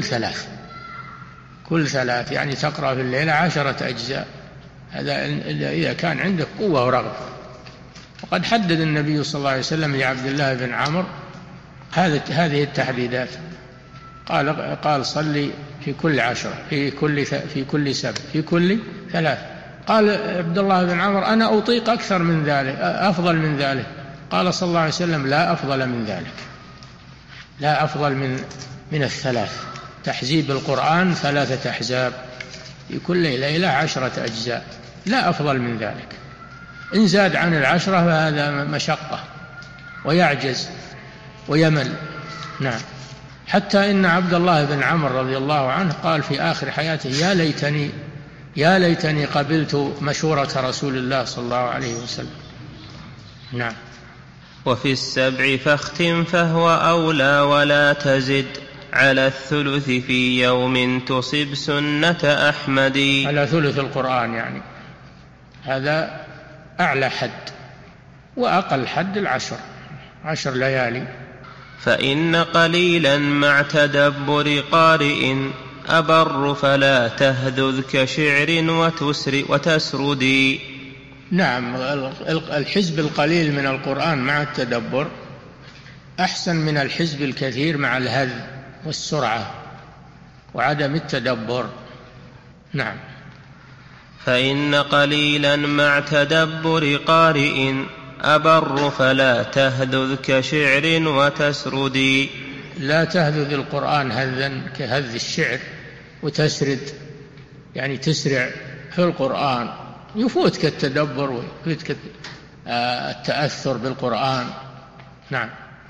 3 يعني تقرأ في الليلة 10 أجزاء، هذا إذا كان عندك قوة ورغبة. وقد حدد النبي صلى الله عليه وسلم لعبد الله بن عمرو هذه التحديدات، قال صلي في كل 10، في كل 7، في كل 3. قال عبد الله بن عمرو أنا أطيق أكثر من ذلك، أفضل من ذلك. قال صلى الله عليه وسلم لا أفضل من ذلك، لا أفضل من 3، تحزيب القرآن 3 أحزاب في كل ليلة 10 أجزاء، لا أفضل من ذلك. إن زاد عن 10 فهذا مشقة ويعجز ويمل. نعم. حتى إن عبد الله بن عمرو رضي الله عنه قال في آخر حياته يا ليتني قبلت مشورة رسول الله صلى الله عليه وسلم. نعم. وفي السبع فاختم فهو أولى ولا تزد على الثلث في يوم تصب سنة أحمد. على ثلث القرآن يعني، هذا أعلى حد، وأقل حد 10 ليالي. فإن قليلا مع تدبر قارئ أبر فلا تهذذ كشعر وتسردي. نعم، الحزب القليل من القرآن مع التدبر أحسن من الحزب الكثير مع الهذ والسرعة وعدم التدبر. نعم. فإن قليلا مع تدبر قارئ أبر فلا تهذذ كشعر وتسردي. لا تهذذ القرآن هذا كهذ الشعر وتسرد، يعني تسرع في القرآن، يفوتك التدبر ويفوتك التأثر بالقرآن. نعم.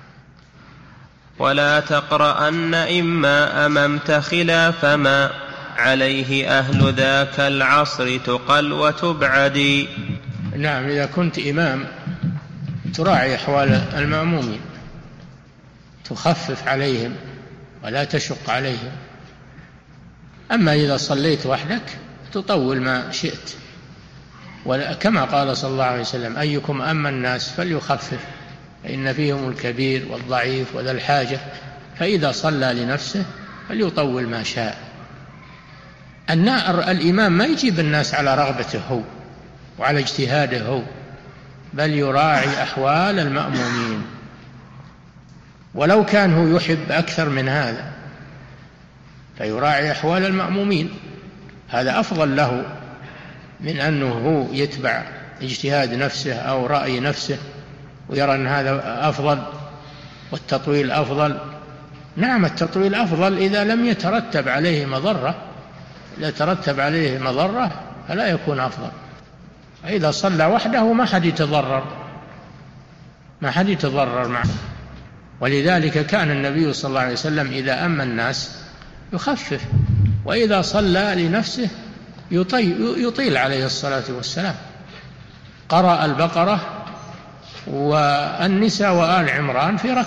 ولا تقرأن إما أممت خلاف ما عليه أهل ذاك العصر تقل وتبعدي. نعم، إذا كنت إمام تراعي أحوال المأمومين، تخفف عليهم ولا تشق عليهم. أما إذا صليت وحدك تطول ما شئت، كما قال صلى الله عليه وسلم: أيكم أما الناس فليخفف فإن فيهم الكبير والضعيف وذا الحاجة، فإذا صلى لنفسه فليطول ما شاء. الإمام ما يجيب الناس على رغبته هو وعلى اجتهاده هو، بل يراعي أحوال المأمومين، ولو كان هو يحب أكثر من هذا فيراعي أحوال المأمومين. هذا أفضل له من أنه هو يتبع اجتهاد نفسه أو رأي نفسه ويرى أن هذا أفضل والتطويل أفضل. نعم، التطويل أفضل إذا لم يترتب عليه مضرة، إذا ترتب عليه مضرة فلا يكون أفضل. إذا صلى وحده ما حد يتضرر معه. ولذلك كان النبي صلى الله عليه وسلم إذا أما الناس يخفف، وإذا صلى لنفسه يطيل عليه الصلاة والسلام. قرأ البقرة والنساء وآل عمران في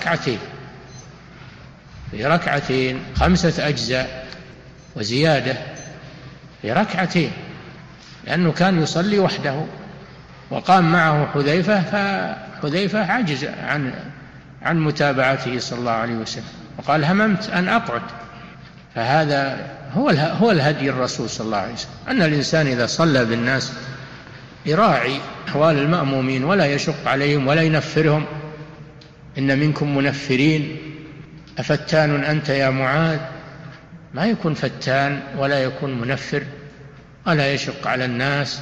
ركعتين 5 أجزاء وزيادة في ركعتين، لأنه كان يصلي وحده، وقام معه حذيفة، فحذيفة عجز عن متابعته صلى الله عليه وسلم وقال: هممت أن أقعد. فهذا هو الهدي الرسول صلى الله عليه وسلم، أن الإنسان إذا صلى بالناس يراعي أحوال المأمومين ولا يشق عليهم ولا ينفرهم. إن منكم منفرين أفتان أنت يا معاذ. ما يكون فتان ولا يكون منفر ولا يشق على الناس،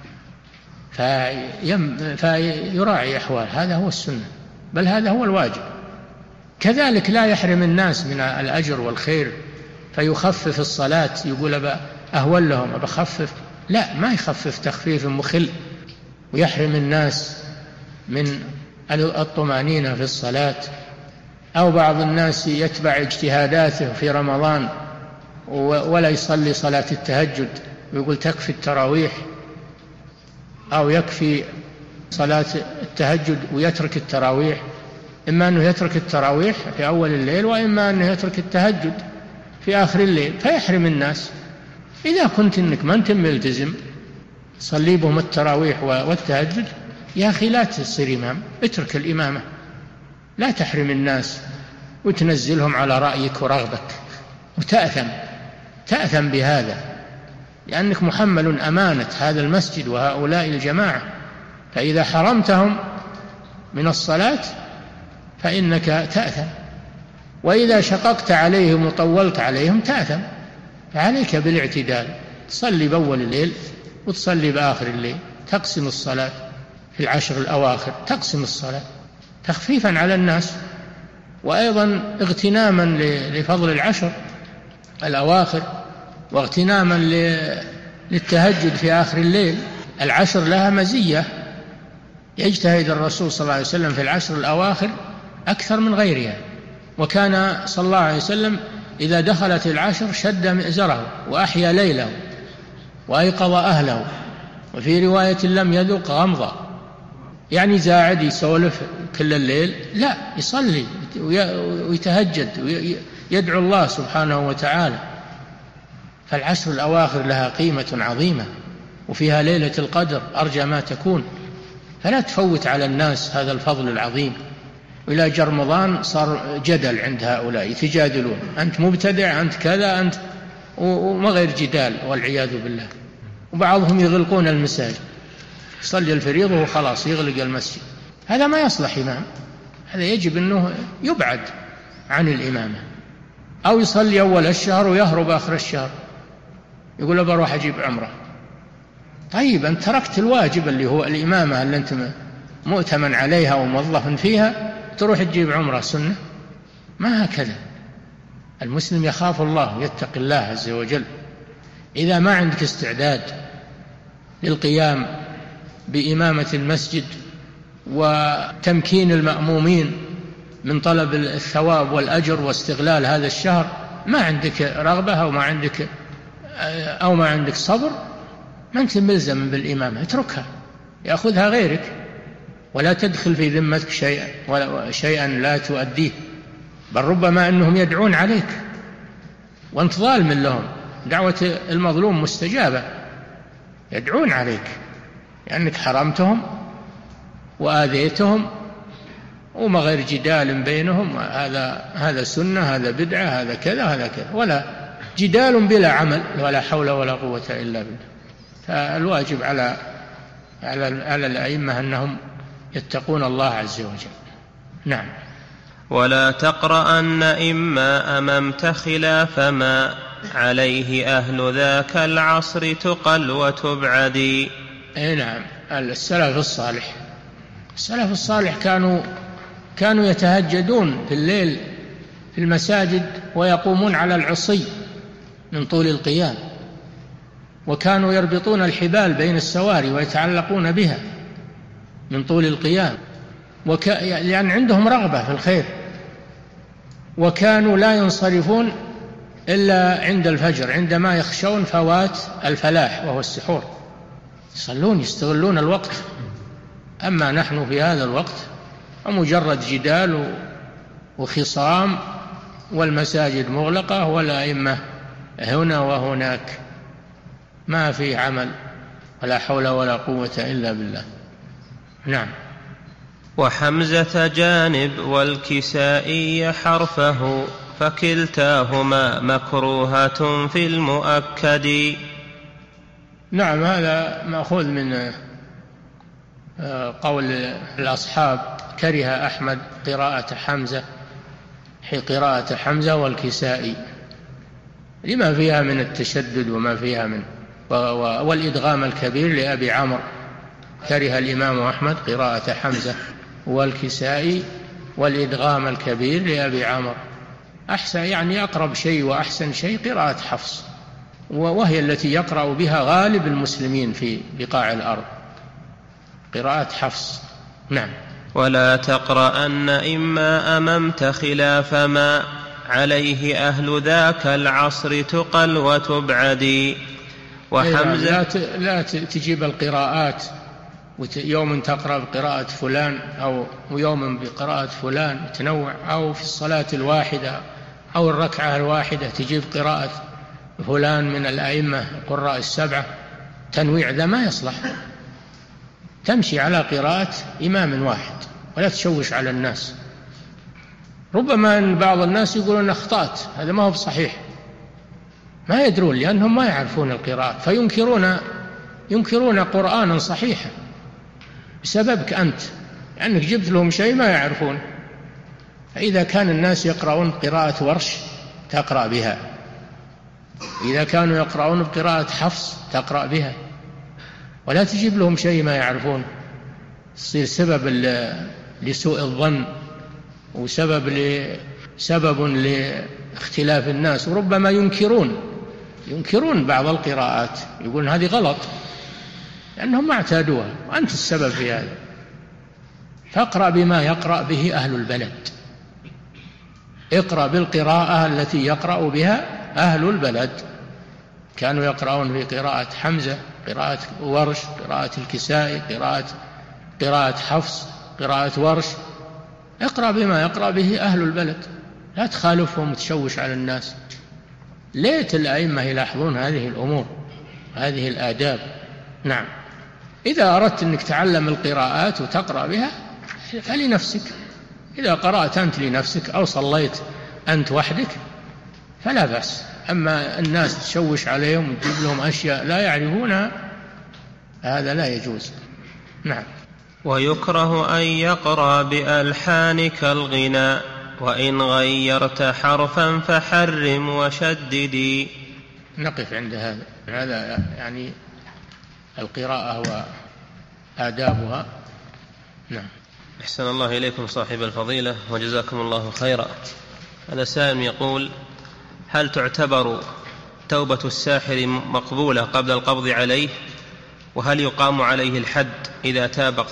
فيراعي أحوال. هذا هو السنة، بل هذا هو الواجب. كذلك لا يحرم الناس من الأجر والخير فيخفف الصلاة، يقول أهول لهم بخفف. لا، ما يخفف تخفيف مخل ويحرم الناس من الطمأنينة في الصلاة. أو بعض الناس يتبع اجتهاداته في رمضان ولا يصلي صلاة التهجد ويقول تكفي التراويح، أو يكفي صلاة التهجد ويترك التراويح. إما أنه يترك التراويح في أول الليل، وإما أنه يترك التهجد في آخر الليل، فيحرم الناس. إذا كنت إنك ما أنت ملتزم صلي بهم التراويح والتهجد، يا أخي لا تصير إمام، اترك الإمامة، لا تحرم الناس وتنزلهم على رأيك ورغبك، وتأثم بهذا، لأنك محمل أمانة هذا المسجد وهؤلاء الجماعة. فإذا حرمتهم من الصلاة فإنك تأثم، وإذا شققت عليهم وطولت عليهم تأثم. فعليك بالاعتدال، تصلي بأول الليل وتصلي بآخر الليل، تقسم الصلاة في 10 الأواخر، تقسم الصلاة تخفيفا على الناس، وأيضا اغتناما لفضل 10 الأواخر، واغتناما للتهجد في آخر الليل. 10 لها مزية، يجتهد الرسول صلى الله عليه وسلم في 10 الأواخر أكثر من غيرها. وكان صلى الله عليه وسلم إذا دخلت 10 شد مئزره وأحيا ليله وأيقظ أهله، وفي رواية لم يذق غمضة، يعني زاعد يسولف كل الليل، لا، يصلي ويتهجد يدعو الله سبحانه وتعالى. فالعشر الأواخر لها قيمة عظيمة، وفيها ليلة القدر أرجى ما تكون، فلا تفوت على الناس هذا الفضل العظيم. وإلى جاء رمضان صار جدل عند هؤلاء، يتجادلون، أنت مبتدع، أنت كذا، أنت، وما غير جدال والعياذ بالله. وبعضهم يغلقون المساجد، يصلي الفريضة وخلاص يغلق المسجد. هذا ما يصلح إمام، هذا يجب أنه يبعد عن الإمامة. أو يصلي أول الشهر ويهرب آخر الشهر، يقول له بروح أجيب عمرة. طيب أنت تركت الواجب اللي هو الإمامة اللي أنت مؤتمن عليها وموظف فيها، تروح تجيب عمرة سنة؟ ما هكذا. المسلم يخاف الله ويتقي الله عز وجل. إذا ما عندك استعداد للقيام بإمامة المسجد وتمكين المأمومين من طلب الثواب والأجر واستغلال هذا الشهر، ما عندك رغبة أو ما عندك صبر، ما أنت ملزم بالإمامة، اتركها يأخذها غيرك، ولا تدخل في ذمتك شيئا لا تؤديه، بل ربما أنهم يدعون عليك وأنت ظالم لهم. دعوة المظلوم مستجابة، يدعون عليك لأنك حرمتهم وآذيتهم، وما غير جدال بينهم، هذا سنة، هذا بدعة، هذا كذا، هذا كذا، ولا جدال بلا عمل، ولا حول ولا قوة إلا بالله. فالواجب على الأئمة أنهم يتقون الله عز وجل. نعم. ولا تقرأن إما أممت خلاف ما عليه أهل ذاك العصر تقل وتبعدي. نعم. السلف الصالح كانوا يتهجدون في الليل في المساجد ويقومون على العصي من طول القيام، وكانوا يربطون الحبال بين السواري ويتعلقون بها من طول القيام، لأن عندهم رغبة في الخير. وكانوا لا ينصرفون إلا عند الفجر، عندما يخشون فوات الفلاح وهو السحور، يصلون يستغلون الوقت. أما نحن في هذا الوقت ومجرد جدال وخصام، والمساجد مغلقة والأئمة هنا وهناك، ما في عمل، ولا حول ولا قوة إلا بالله. نعم. وحمزة جانب والكسائي حرفه فكلتاهما مكروهة في المؤكد. نعم. هذا مأخوذ من قول الأصحاب: كره أحمد قراءة حمزة والكسائي، لما فيها من التشدد وما فيها من والإدغام الكبير لأبي عمرو. كره الإمام أحمد قراءة حمزة والكسائي والإدغام الكبير لأبي عمرو. أحسن يعني أقرب شيء وأحسن شيء قراءة حفص، وهي التي يقرأ بها غالب المسلمين في بقاع الأرض، قراءة حفص. نعم. ولا تقرأن إما أممت خلاف ما عليه أهل ذاك العصر تقل وتبعدي. وحمزة لا تجيب القراءات، يوم تقرأ بقراءة فلان أو يوم بقراءة فلان، تنوع، أو في الصلاة الواحدة أو الركعة الواحدة تجيب قراءة فلان من الأئمة القراء السبعة، تنويع ذا ما يصلح. تمشي على قراءة إمام واحد ولا تشوش على الناس. ربما أن بعض الناس يقولون أخطأت، هذا ما هو بصحيح، ما يدرون لأنهم ما يعرفون القراءة، فينكرون قرآنا صحيحا بسببك أنت، لأنك جبت لهم شيء ما يعرفون. فإذا كان الناس يقرؤون قراءة ورش تقرأ بها، إذا كانوا يقرؤون بقراءة حفص تقرأ بها، ولا تجيب لهم شيء ما يعرفون، تصير سبب لسوء الظن وسبب لاختلاف الناس. وربما ينكرون بعض القراءات، يقولون هذه غلط لأنهم ما اعتادوها، وأنت السبب في هذا. فاقرأ بما يقرأ به أهل البلد، اقرأ بالقراءة التي يقرأ بها أهل البلد. كانوا يقرؤون في قراءة حمزة، قراءة ورش، قراءة الكسائي، قراءة حفص، قراءة ورش. اقرأ بما يقرأ به أهل البلد، لا تخالفهم وتشوش على الناس. ليت الأئمة يلاحظون هذه الأمور، هذه الآداب. نعم. إذا أردت أنك تعلم القراءات وتقرأ بها فلنفسك، إذا قرأت أنت لنفسك أو صليت أنت وحدك فلا بأس. أما الناس تشوش عليهم وتجيب لهم أشياء لا يعرفونها هذا لا يجوز. نعم. ويكره أن يقرأ بألحان كالغناء، وإن غيرت حرفا فحرم وشددي. نقف عند هذا. هذا يعني القراءة وآدابها. نعم. أحسن الله إليكم صاحب الفضيلة وجزاكم الله خيرا. هذا سائل يقول: هل تعتبر توبة الساحر مقبولة قبل القبض عليه؟ وهل يقام عليه الحد إذا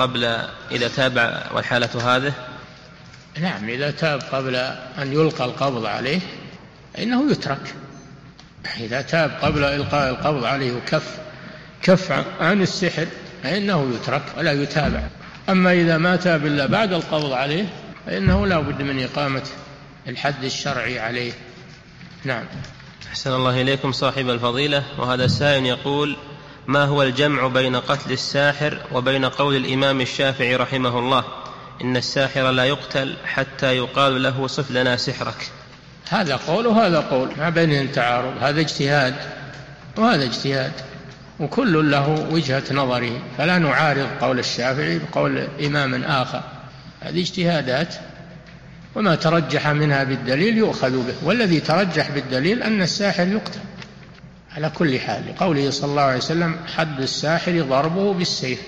تاب والحالة هذه؟ نعم، إذا تاب قبل أن يلقى القبض عليه فإنه يترك. إذا تاب قبل إلقاء القبض عليه وكف عن السحر فإنه يترك ولا يتابع. أما إذا ما تاب إلا بعد القبض عليه فإنه لا بد من إقامة الحد الشرعي عليه. نعم. أحسن الله إليكم صاحب الفضيلة. وهذا سائل يقول: ما هو الجمع بين قتل الساحر وبين قول الإمام الشافعي رحمه الله إن الساحر لا يقتل حتى يقال له صف لنا سحرك؟ هذا قول وهذا قول، ما بينهم تعارض. هذا اجتهاد وهذا اجتهاد، وكل له وجهة نظره، فلا نعارض قول الشافعي بقول إمام آخر. هذه اجتهادات، وما ترجح منها بالدليل يؤخذ به، والذي ترجح بالدليل أن الساحر يقتل على كل حال، لقوله صلى الله عليه وسلم: حد الساحر ضربه بالسيف.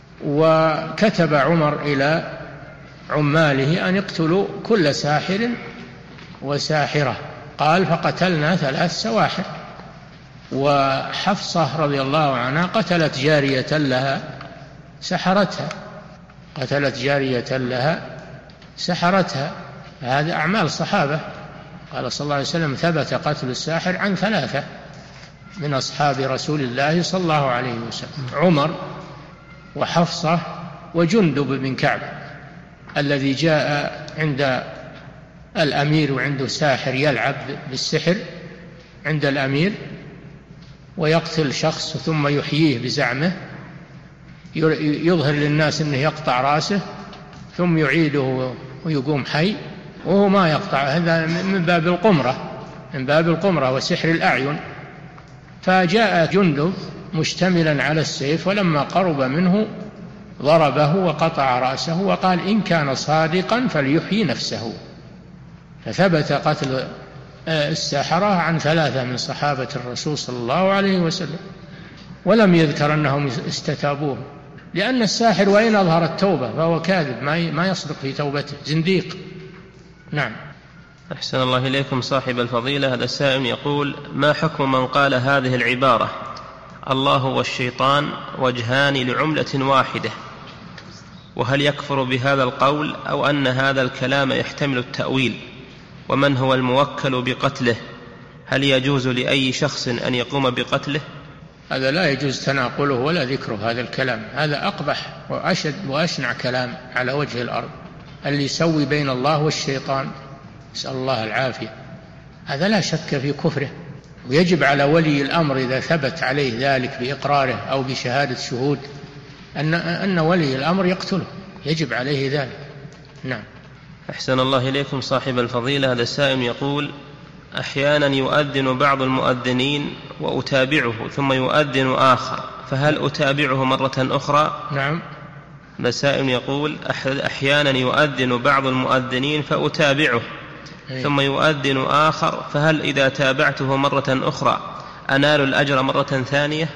وكتب عمر إلى عماله أن يقتلوا كل ساحر وساحرة، قال: فقتلنا 3 سواحر. وحفصة رضي الله عنها قتلت جارية لها سحرتها، سحرتها. هذا أعمال صحابة. قال صلى الله عليه وسلم: ثبت قتل الساحر عن 3 من أصحاب رسول الله صلى الله عليه وسلم: عمر وحفصة وجندب بن كعب، الذي جاء عند الأمير وعنده ساحر يلعب بالسحر عند الأمير ويقتل شخص ثم يحييه بزعمه، يظهر للناس أنه يقطع رأسه ثم يعيده ويقوم حي وهو ما يقطع. هذا من باب القمرة وسحر الأعين. فجاء جندب مشتملا على السيف، ولما قرب منه ضربه وقطع رأسه وقال: إن كان صادقا فليحيي نفسه. فثبت قتل الساحرة عن 3 من صحابة الرسول صلى الله عليه وسلم، ولم يذكر أنهم استتابوه، لأن الساحر وإن أظهر التوبة فهو كاذب، ما يصدق في توبته، زنديق. نعم. أحسن الله إليكم صاحب الفضيلة. هذا السائل يقول: ما حكم من قال هذه العبارة: الله والشيطان وجهان لعملة واحدة؟ وهل يكفر بهذا القول أو أن هذا الكلام يحتمل التأويل؟ ومن هو الموكل بقتله؟ هل يجوز لأي شخص أن يقوم بقتله؟ هذا لا يجوز تناقله ولا ذكره. هذا الكلام هذا أقبح وأشد وأشنع كلام على وجه الأرض، اللي يسوي بين الله والشيطان، نسأل الله العافية. هذا لا شك في كفره، ويجب على ولي الأمر إذا ثبت عليه ذلك بإقراره أو بشهادة شهود أن ولي الأمر يقتله، يجب عليه ذلك. نعم. أحسن الله إليكم صاحب الفضيلة. هذا السائل يقول: أحيانا يؤذن بعض المؤذنين وأتابعه ثم يؤذن آخر، فهل أتابعه مرة أخرى؟ نعم. هذا السائل يقول: أحيانا يؤذن بعض المؤذنين فأتابعه ثم يؤذن آخر، فهل إذا تابعته مرة أخرى أنال الأجر مرة ثانية؟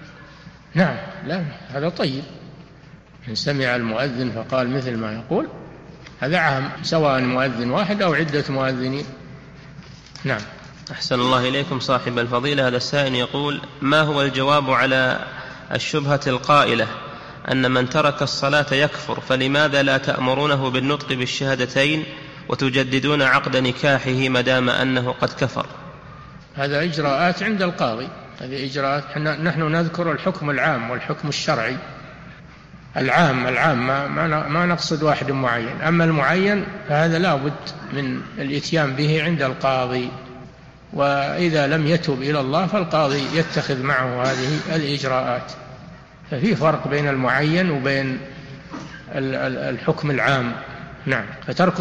نعم. لا، هذا طيب. من سمع المؤذن فقال مثل ما يقول هذا عام، سواء مؤذن واحد أو عدة مؤذنين. نعم. أحسن الله إليكم صاحب الفضيلة. هذا السائل يقول: ما هو الجواب على الشبهة القائلة أن من ترك الصلاة يكفر، فلماذا لا تأمرونه بالنطق بالشهادتين وتجددون عقد نكاحه مدام أنه قد كفر؟ هذا إجراءات عند القاضي، هذه إجراءات. نحن نذكر الحكم العام والحكم الشرعي، العام ما نقصد واحد معين. أما المعين فهذا لا بد من الإتيان به عند القاضي، وإذا لم يتب إلى الله فالقاضي يتخذ معه هذه الإجراءات. ففي فرق بين المعين وبين الحكم العام. نعم. فترك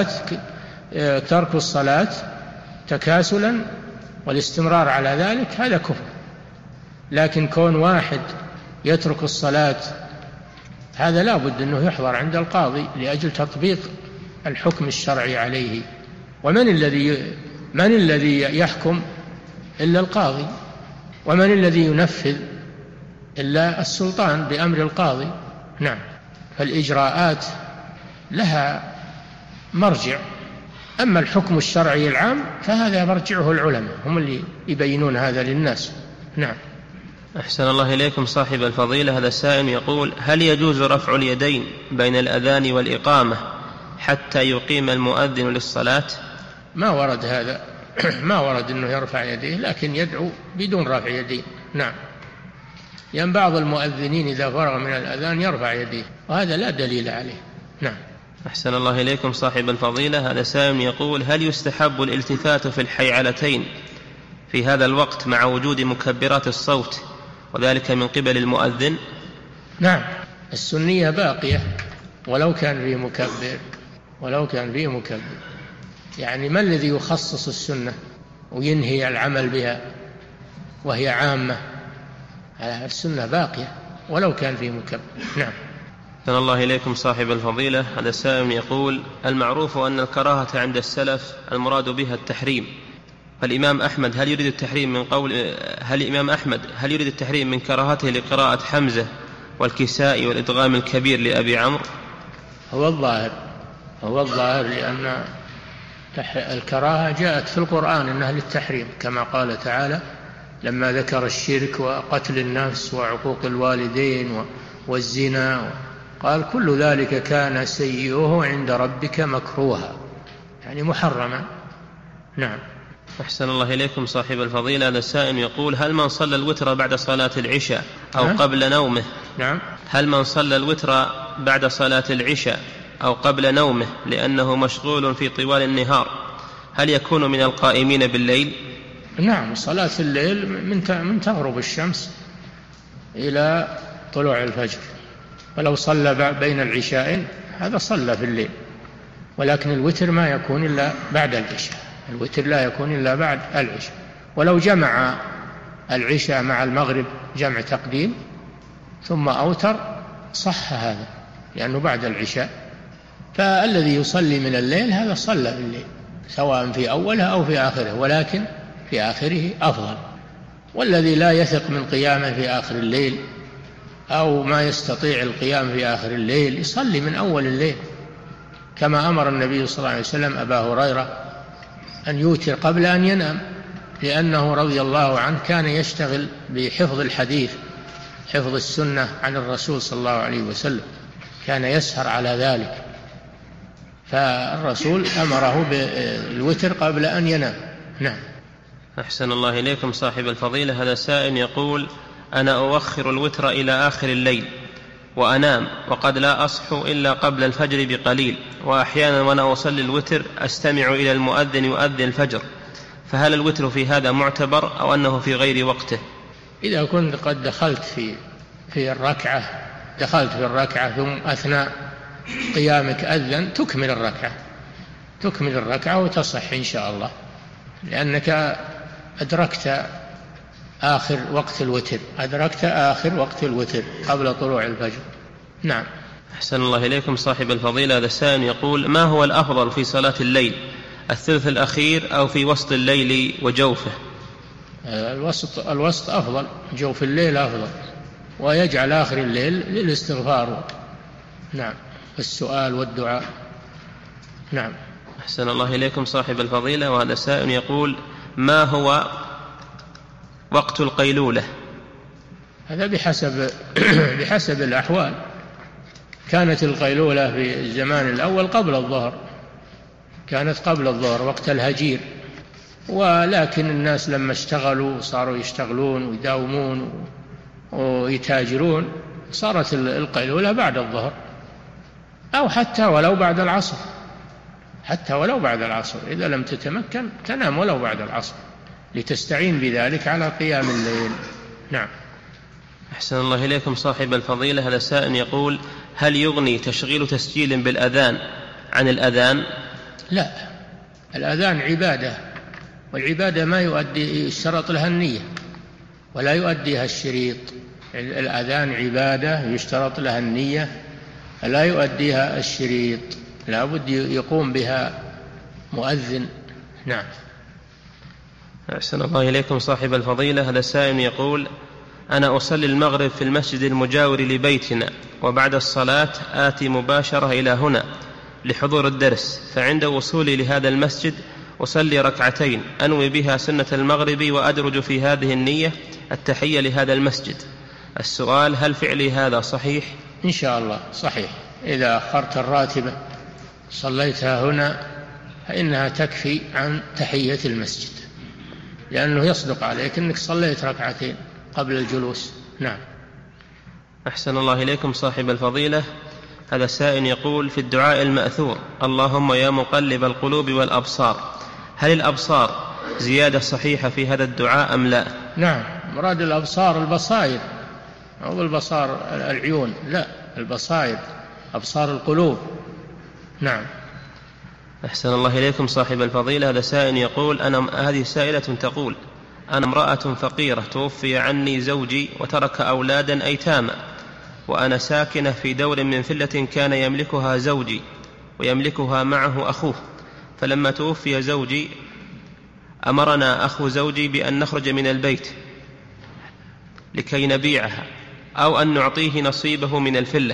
الصلاة تكاسلا والاستمرار على ذلك هذا كفر. لكن كون واحد يترك الصلاة هذا لا بد أنه يحضر عند القاضي لأجل تطبيق الحكم الشرعي عليه. ومن الذي يحكم إلا القاضي، ومن الذي ينفذ إلا السلطان بأمر القاضي. نعم. فالإجراءات لها مرجع. أما الحكم الشرعي العام فهذا مرجعه العلماء، هم اللي يبينون هذا للناس. نعم. أحسن الله إليكم صاحب الفضيلة. هذا السائل يقول: هل يجوز رفع اليدين بين الأذان والإقامة حتى يقيم المؤذن للصلاة؟ ما ورد هذا ما ورد أنه يرفع يديه، لكن يدعو بدون رفع يديه. نعم. يعني بعض المؤذنين إذا فرغ من الأذان يرفع يديه، وهذا لا دليل عليه. نعم. أحسن الله إليكم صاحب الفضيلة. هذا سائل يقول: هل يستحب الالتفات في الحيعلتين في هذا الوقت مع وجود مكبرات الصوت وذلك من قبل المؤذن؟ نعم. السنية باقية ولو كان فيه مكبر. يعني ما الذي يخصص السنة وينهي العمل بها وهي عامة؟ السنة باقية ولو كان فيه مكبر. نعم. أحسن الله إليكم صاحب الفضيلة. هذا السائل يقول: المعروف أن الكراهة عند السلف المراد بها التحريم، فالإمام أحمد هل يريد التحريم من كراهته لقراءة حمزة والكسائي والإدغام الكبير لأبي عمرو؟ هو الظاهر لأن الكراهة جاءت في القرآن إنها للتحريم، كما قال تعالى لما ذكر الشرك وقتل النفس وعقوق الوالدين والزنا، قال كل ذلك كان سيئه عند ربك مكروها، يعني محرما. نعم. أحسن الله إليكم صاحب الفضيلة. هذا السائل يقول: هل من صلى الوتر بعد صلاة العشاء أو قبل نومه؟ نعم. هل من صلى الوتر بعد صلاة العشاء أو قبل نومه لأنه مشغول في طوال النهار هل يكون من القائمين بالليل؟ نعم. صلاة الليل من تغرب الشمس إلى طلوع الفجر، ولو صلى بين العشاءين هذا صلى في الليل. ولكن الوتر ما يكون إلا بعد العشاء، الوتر لا يكون إلا بعد العشاء. ولو جمع العشاء مع المغرب جمع تقديم ثم أوتر صح هذا، لأنه بعد العشاء. فالذي يصلي من الليل هذا صلى في الليل سواء في أوله أو في آخره، ولكن في آخره أفضل. والذي لا يثق من قيامه في آخر الليل أو ما يستطيع القيام في آخر الليل يصلي من أول الليل، كما أمر النبي صلى الله عليه وسلم أبا هريرة أن يوتر قبل أن ينام، لأنه رضي الله عنه كان يشتغل بحفظ الحديث، حفظ السنة عن الرسول صلى الله عليه وسلم، كان يسهر على ذلك، فالرسول أمره بالوتر قبل أن ينام. نعم. أحسن الله إليكم صاحب الفضيلة. هذا سائل يقول: أنا أؤخر الوتر إلى آخر الليل وأنام وقد لا أصحو إلا قبل الفجر بقليل، وأحيانا وأنا أصلي الوتر أستمع إلى المؤذن يؤذن الفجر، فهل الوتر في هذا معتبر أو أنه في غير وقته؟ إذا كنت قد دخلت في الركعة ثم أثناء قيامك أذن تكمل الركعة وتصح إن شاء الله، لأنك أدركت آخر وقت الوتر قبل طلوع الفجر. نعم. أحسن الله إليكم صاحب الفضيلة. هذا السائل يقول: ما هو الأفضل في صلاة الليل، الثلث الأخير أو في وسط الليل وجوفه؟ الوسط أفضل، جوف الليل أفضل، ويجعل آخر الليل للاستغفار. نعم. السؤال والدعاء. نعم. أحسن الله إليكم صاحب الفضيلة. وهذا سائل يقول: ما هو وقت القيلولة؟ هذا بحسب الأحوال. كانت القيلولة في الزمان الأول قبل الظهر وقت الهجير، ولكن الناس لما اشتغلوا صاروا يشتغلون ويداومون ويتاجرون صارت القيلولة بعد الظهر، أو حتى ولو بعد العصر، حتى ولو بعد العصر إذا لم تتمكن تنام ولو بعد العصر لتستعين بذلك على قيام الليل. نعم. أحسن الله إليكم صاحب الفضيلة. هذا سائل يقول: هل يغني تشغيل تسجيل بالأذان عن الأذان؟ لا، الأذان عبادة، والعبادة ما يشترط لها النية ولا يؤديها الشريط. الأذان عبادة يشترط لها النية، لا يؤديها الشريط، لا بد يقوم بها مؤذن. نعم. أحسن الله إليكم صاحب الفضيلة. هذا سائل يقول: أنا أصلي المغرب في المسجد المجاور لبيتنا، وبعد الصلاة آتي مباشرة إلى هنا لحضور الدرس، فعند وصولي لهذا المسجد أصلي ركعتين أنوي بها سنة المغرب، وأدرج في هذه النية التحية لهذا المسجد. السؤال: هل فعلي هذا صحيح؟ إن شاء الله صحيح. إذا أخرت الراتبة صليتها هنا فإنها تكفي عن تحية المسجد، لأنه يصدق عليك أنك صليت ركعتين قبل الجلوس. نعم. أحسن الله إليكم صاحب الفضيلة. هذا سائل يقول: في الدعاء المأثور: اللهم يا مقلب القلوب والأبصار، هل الأبصار زيادة صحيحة في هذا الدعاء أم لا؟ نعم، مراد الأبصار البصائر، أو البصار العيون، لا، البصائر أبصار القلوب. نعم. أحسن الله إليكم صاحب الفضيلة. هذا سائل يقول: هذه سائلة تقول: أنا امرأة فقيرة توفي عني زوجي وترك أولادا أيتاما، وأنا ساكنة في دور من فلة كان يملكها زوجي ويملكها معه أخوه، فلما توفي زوجي أمرنا أخو زوجي بأن نخرج من البيت لكي نبيعها أو أن نعطيه نصيبه من الفلة،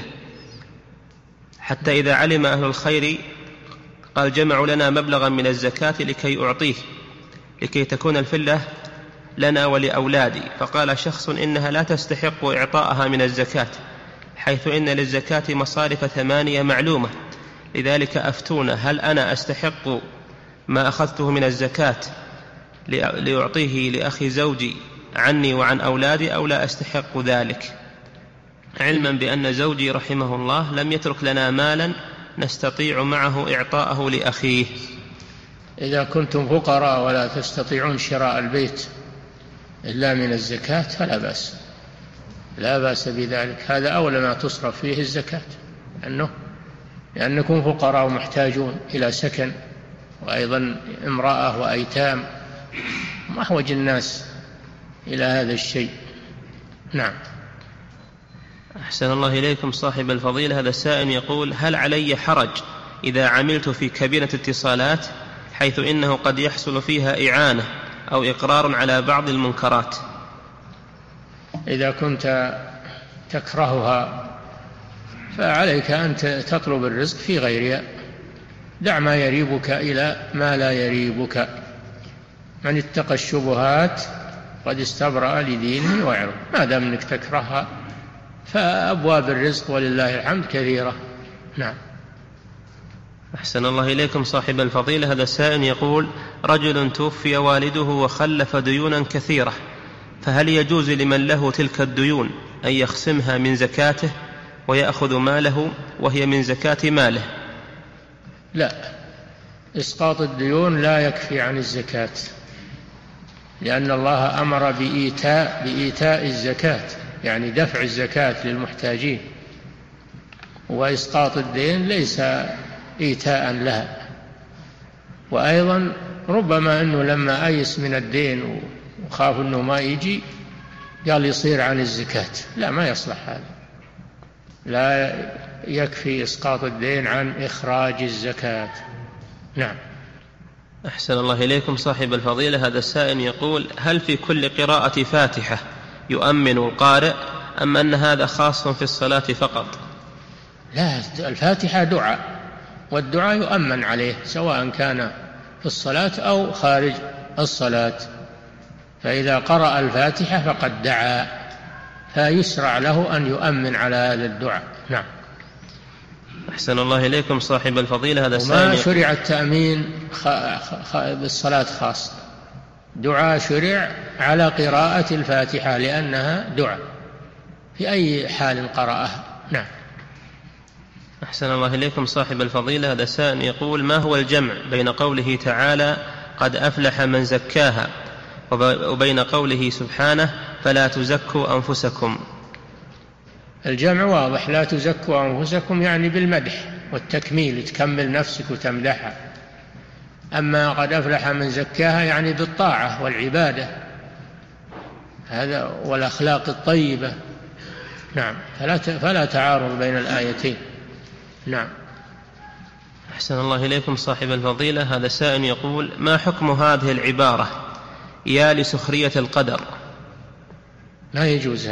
حتى إذا علم أهل الخير قال جمعوا لنا مبلغا من الزكاة لكي أعطيه لكي تكون الفلة لنا ولأولادي، فقال شخص إنها لا تستحق إعطاءها من الزكاة، حيث إن للزكاة مصارف 8 معلومة، لذلك أفتونا هل أنا أستحق ما أخذته من الزكاة لأعطيه لأخي زوجي عني وعن أولادي أو لا أستحق ذلك، علما بأن زوجي رحمه الله لم يترك لنا مالا نستطيع معه إعطاءه لأخيه. إذا كنتم فقراء ولا تستطيعون شراء البيت إلا من الزكاة فلا بأس، لا بأس بذلك، هذا أولى ما تصرف فيه الزكاة، لأنكم فقراء ومحتاجون إلى سكن، وأيضا امرأة وأيتام، محوج الناس إلى هذا الشيء. نعم. أحسن الله إليكم صاحب الفضيلة. هذا السائل يقول: هل علي حرج إذا عملت في كابينة اتصالات، حيث إنه قد يحصل فيها إعانة أو إقرار على بعض المنكرات؟ إذا كنت تكرهها فعليك أن تطلب الرزق في غيرها، دع ما يريبك إلى ما لا يريبك، من اتقى الشبهات قد استبرأ لدينه وعرضه، ما دام أنك تكرهها فأبواب الرزق ولله الحمد كثيرة. نعم. أحسن الله إليكم صاحب الفضيلة. هذا السائل يقول: رجل توفي والده وخلف ديونا كثيرة، فهل يجوز لمن له تلك الديون أن يخصمها من زكاته ويأخذ ماله وهي من زكاة ماله؟ لا، إسقاط الديون لا يكفي عن الزكاة، لأن الله أمر بإيتاء الزكاة، يعني دفع الزكاة للمحتاجين، وإسقاط الدين ليس إيتاء لها. وأيضا ربما أنه لما أيس من الدين وخاف أنه ما يجي قال يصير عن الزكاة، لا، ما يصلح هذا، لا يكفي إسقاط الدين عن إخراج الزكاة. نعم. أحسن الله إليكم صاحب الفضيلة. هذا السائل يقول: هل في كل قراءة فاتحة يؤمن القارئ أم أن هذا خاص في الصلاة فقط؟ لا، الفاتحة دعاء، والدعاء يؤمن عليه سواء كان في الصلاة أو خارج الصلاة، فإذا قرأ الفاتحة فقد دعا، فيشرع له أن يؤمن على هذا الدعاء. نعم. أحسن الله إليكم صاحب الفضيلة. هذا وما شرع التأمين بالصلاة خاص، دعاء شرع على قراءة الفاتحة لأنها دعاء. في أي حال قرأها. نعم. أحسن الله إليكم صاحب الفضيلة. هذا سائل يقول: ما هو الجمع بين قوله تعالى قد أفلح من زكاها وبين قوله سبحانه فلا تزكوا أنفسكم؟ الجمع واضح، لا تزكوا أنفسكم يعني بالمدح والتكميل، تكمل نفسك وتمدحها. أما قد أفلح من زكاها يعني بالطاعة والعبادة هذا والأخلاق الطيبة. نعم، فلا تعارض بين الآيتين. نعم. أحسن الله إليكم صاحب الفضيلة. هذا سائل يقول: ما حكم هذه العبارة يا لسخرية القدر؟ لا يجوز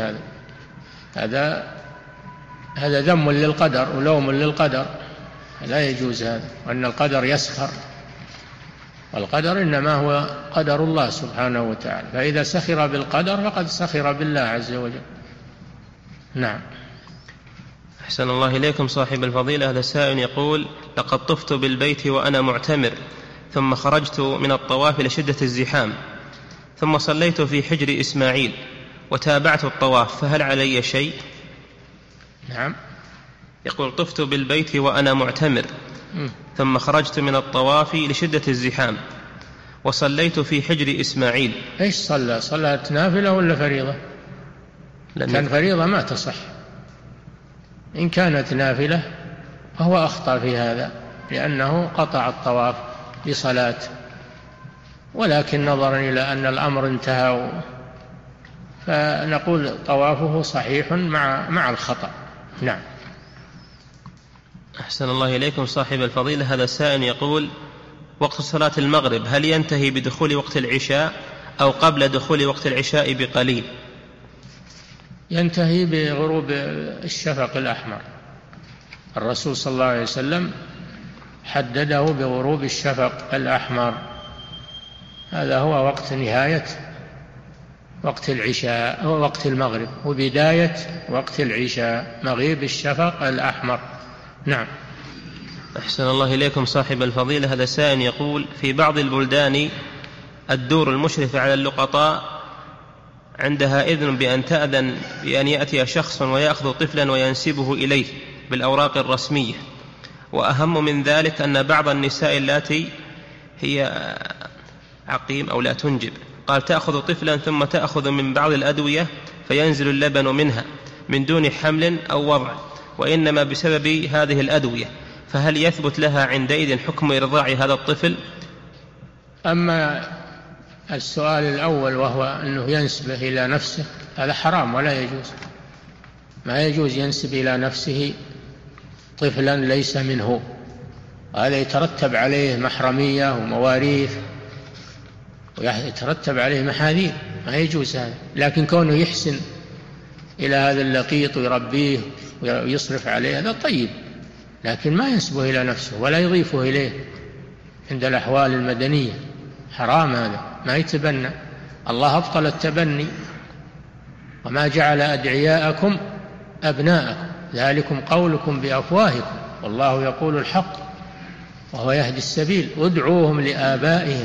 هذا ذم للقدر ولوم للقدر، لا يجوز هذا، وأن القدر يسخر، والقدر إنما هو قدر الله سبحانه وتعالى، فإذا سخر بالقدر فقد سخر بالله عز وجل. نعم. أحسن الله إليكم صاحب الفضيلة. هذا سائل يقول: لقد طفت بالبيت وأنا معتمر، ثم خرجت من الطواف لشدة الزحام، ثم صليت في حجر إسماعيل وتابعت الطواف، فهل علي شيء؟ نعم. يقول: طفت بالبيت وأنا معتمر، ثم خرجت من الطواف لشدة الزحام وصليت في حجر إسماعيل. إيش صلاة نافلة ولا فريضة؟ كان فريضة ما تصح. إن كانت نافلة فهو أخطأ في هذا، لأنه قطع الطواف بصلاة، ولكن نظرا إلى أن الأمر انتهى فنقول طوافه صحيح مع الخطأ. نعم. أحسن الله إليكم صاحب الفضيلة. هذا سائل يقول: وقت صلاة المغرب هل ينتهي بدخول وقت العشاء أو قبل دخول وقت العشاء بقليل؟ ينتهي بغروب الشفق الأحمر، الرسول صلى الله عليه وسلم حدده بغروب الشفق الأحمر، هذا هو وقت نهاية وقت العشاء، هو وقت المغرب وبداية وقت العشاء، مغيب الشفق الأحمر. نعم. أحسن الله إليكم صاحب الفضيلة. هذا سائل يقول: في بعض البلدان الدور المشرفة على اللقطاء عندها إذن بأن تأذن بأن يأتي شخص ويأخذ طفلا وينسبه إليه بالأوراق الرسمية، وأهم من ذلك أن بعض النساء اللاتي هي عقيم أو لا تنجب قال تأخذ طفلا ثم تأخذ من بعض الأدوية فينزل اللبن منها من دون حمل أو وضع، وإنما بسبب هذه الأدوية، فهل يثبت لها عندئذ حكم إرضاع هذا الطفل؟ أما السؤال الأول وهو أنه ينسبه إلى نفسه هذا حرام ولا يجوز، ما يجوز ينسب إلى نفسه طفلا ليس منه، هذا يترتب عليه محرمية ومواريث ويترتب عليه محاذير، ما يجوز هذا. لكن كونه يحسن إلى هذا اللقيط ويربيه ويصرف عليه هذا طيب، لكن ما ينسبه إلى نفسه ولا يضيفه إليه عند الأحوال المدنية، حرام هذا، ما يتبنى. الله أبطل التبني: وما جعل أدعياءكم أبناءكم ذلكم قولكم بأفواهكم والله يقول الحق وهو يهدي السبيل ادعوهم لآبائهم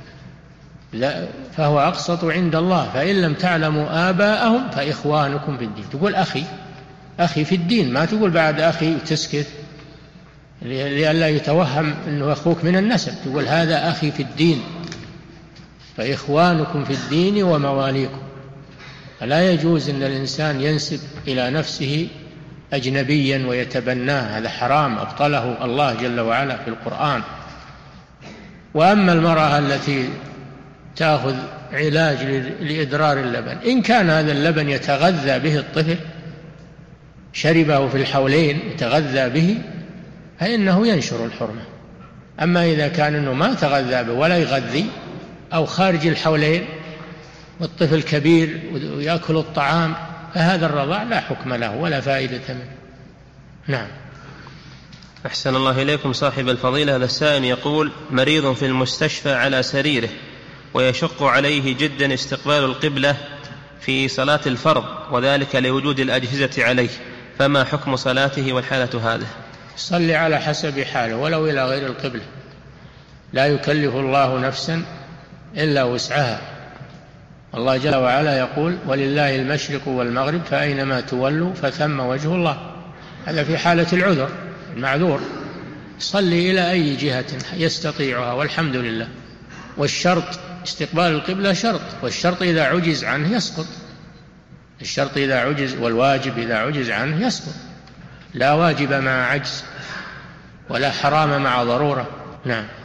فهو أقسط عند الله فإن لم تعلموا آباءهم فإخوانكم في الدين. تقول أخي في الدين، ما تقول بعد أخي وتسكت لئلا يتوهم أنه أخوك من النسب، تقول هذا أخي في الدين فإخوانكم في الدين ومواليكم. فلا يجوز أن الإنسان ينسب إلى نفسه أجنبيا ويتبناه، هذا حرام أبطله الله جل وعلا في القرآن. وأما المرأة التي تأخذ علاج لإدرار اللبن، إن كان هذا اللبن يتغذى به الطفل، شربه في الحولين يتغذى به، فإنه ينشر الحرمة. أما إذا كان أنه ما تغذى به ولا يغذي أو خارج الحولين والطفل كبير ويأكل الطعام، فهذا الرضاع لا حكم له ولا فائدة منه. نعم. أحسن الله إليكم صاحب الفضيلة. هذا السائل يقول: مريض في المستشفى على سريره ويشق عليه جدا استقبال القبلة في صلاة الفرض، وذلك لوجود الأجهزة عليه، فما حكم صلاته والحالة هذه؟ صلي على حسب حاله ولو إلى غير القبلة، لا يكلف الله نفسا إلا وسعها، الله جل وعلا يقول ولله المشرق والمغرب فأينما تولوا فثم وجه الله. هذا في حالة العذر المعذور، صلي إلى أي جهة يستطيعها والحمد لله. والشرط استقبال القبلة شرط، والشرط إذا عجز عنه يسقط، الشرط إذا عجز، والواجب إذا عجز عنه يسقط. لا واجب مع عجز ولا حرام مع ضرورة. نعم.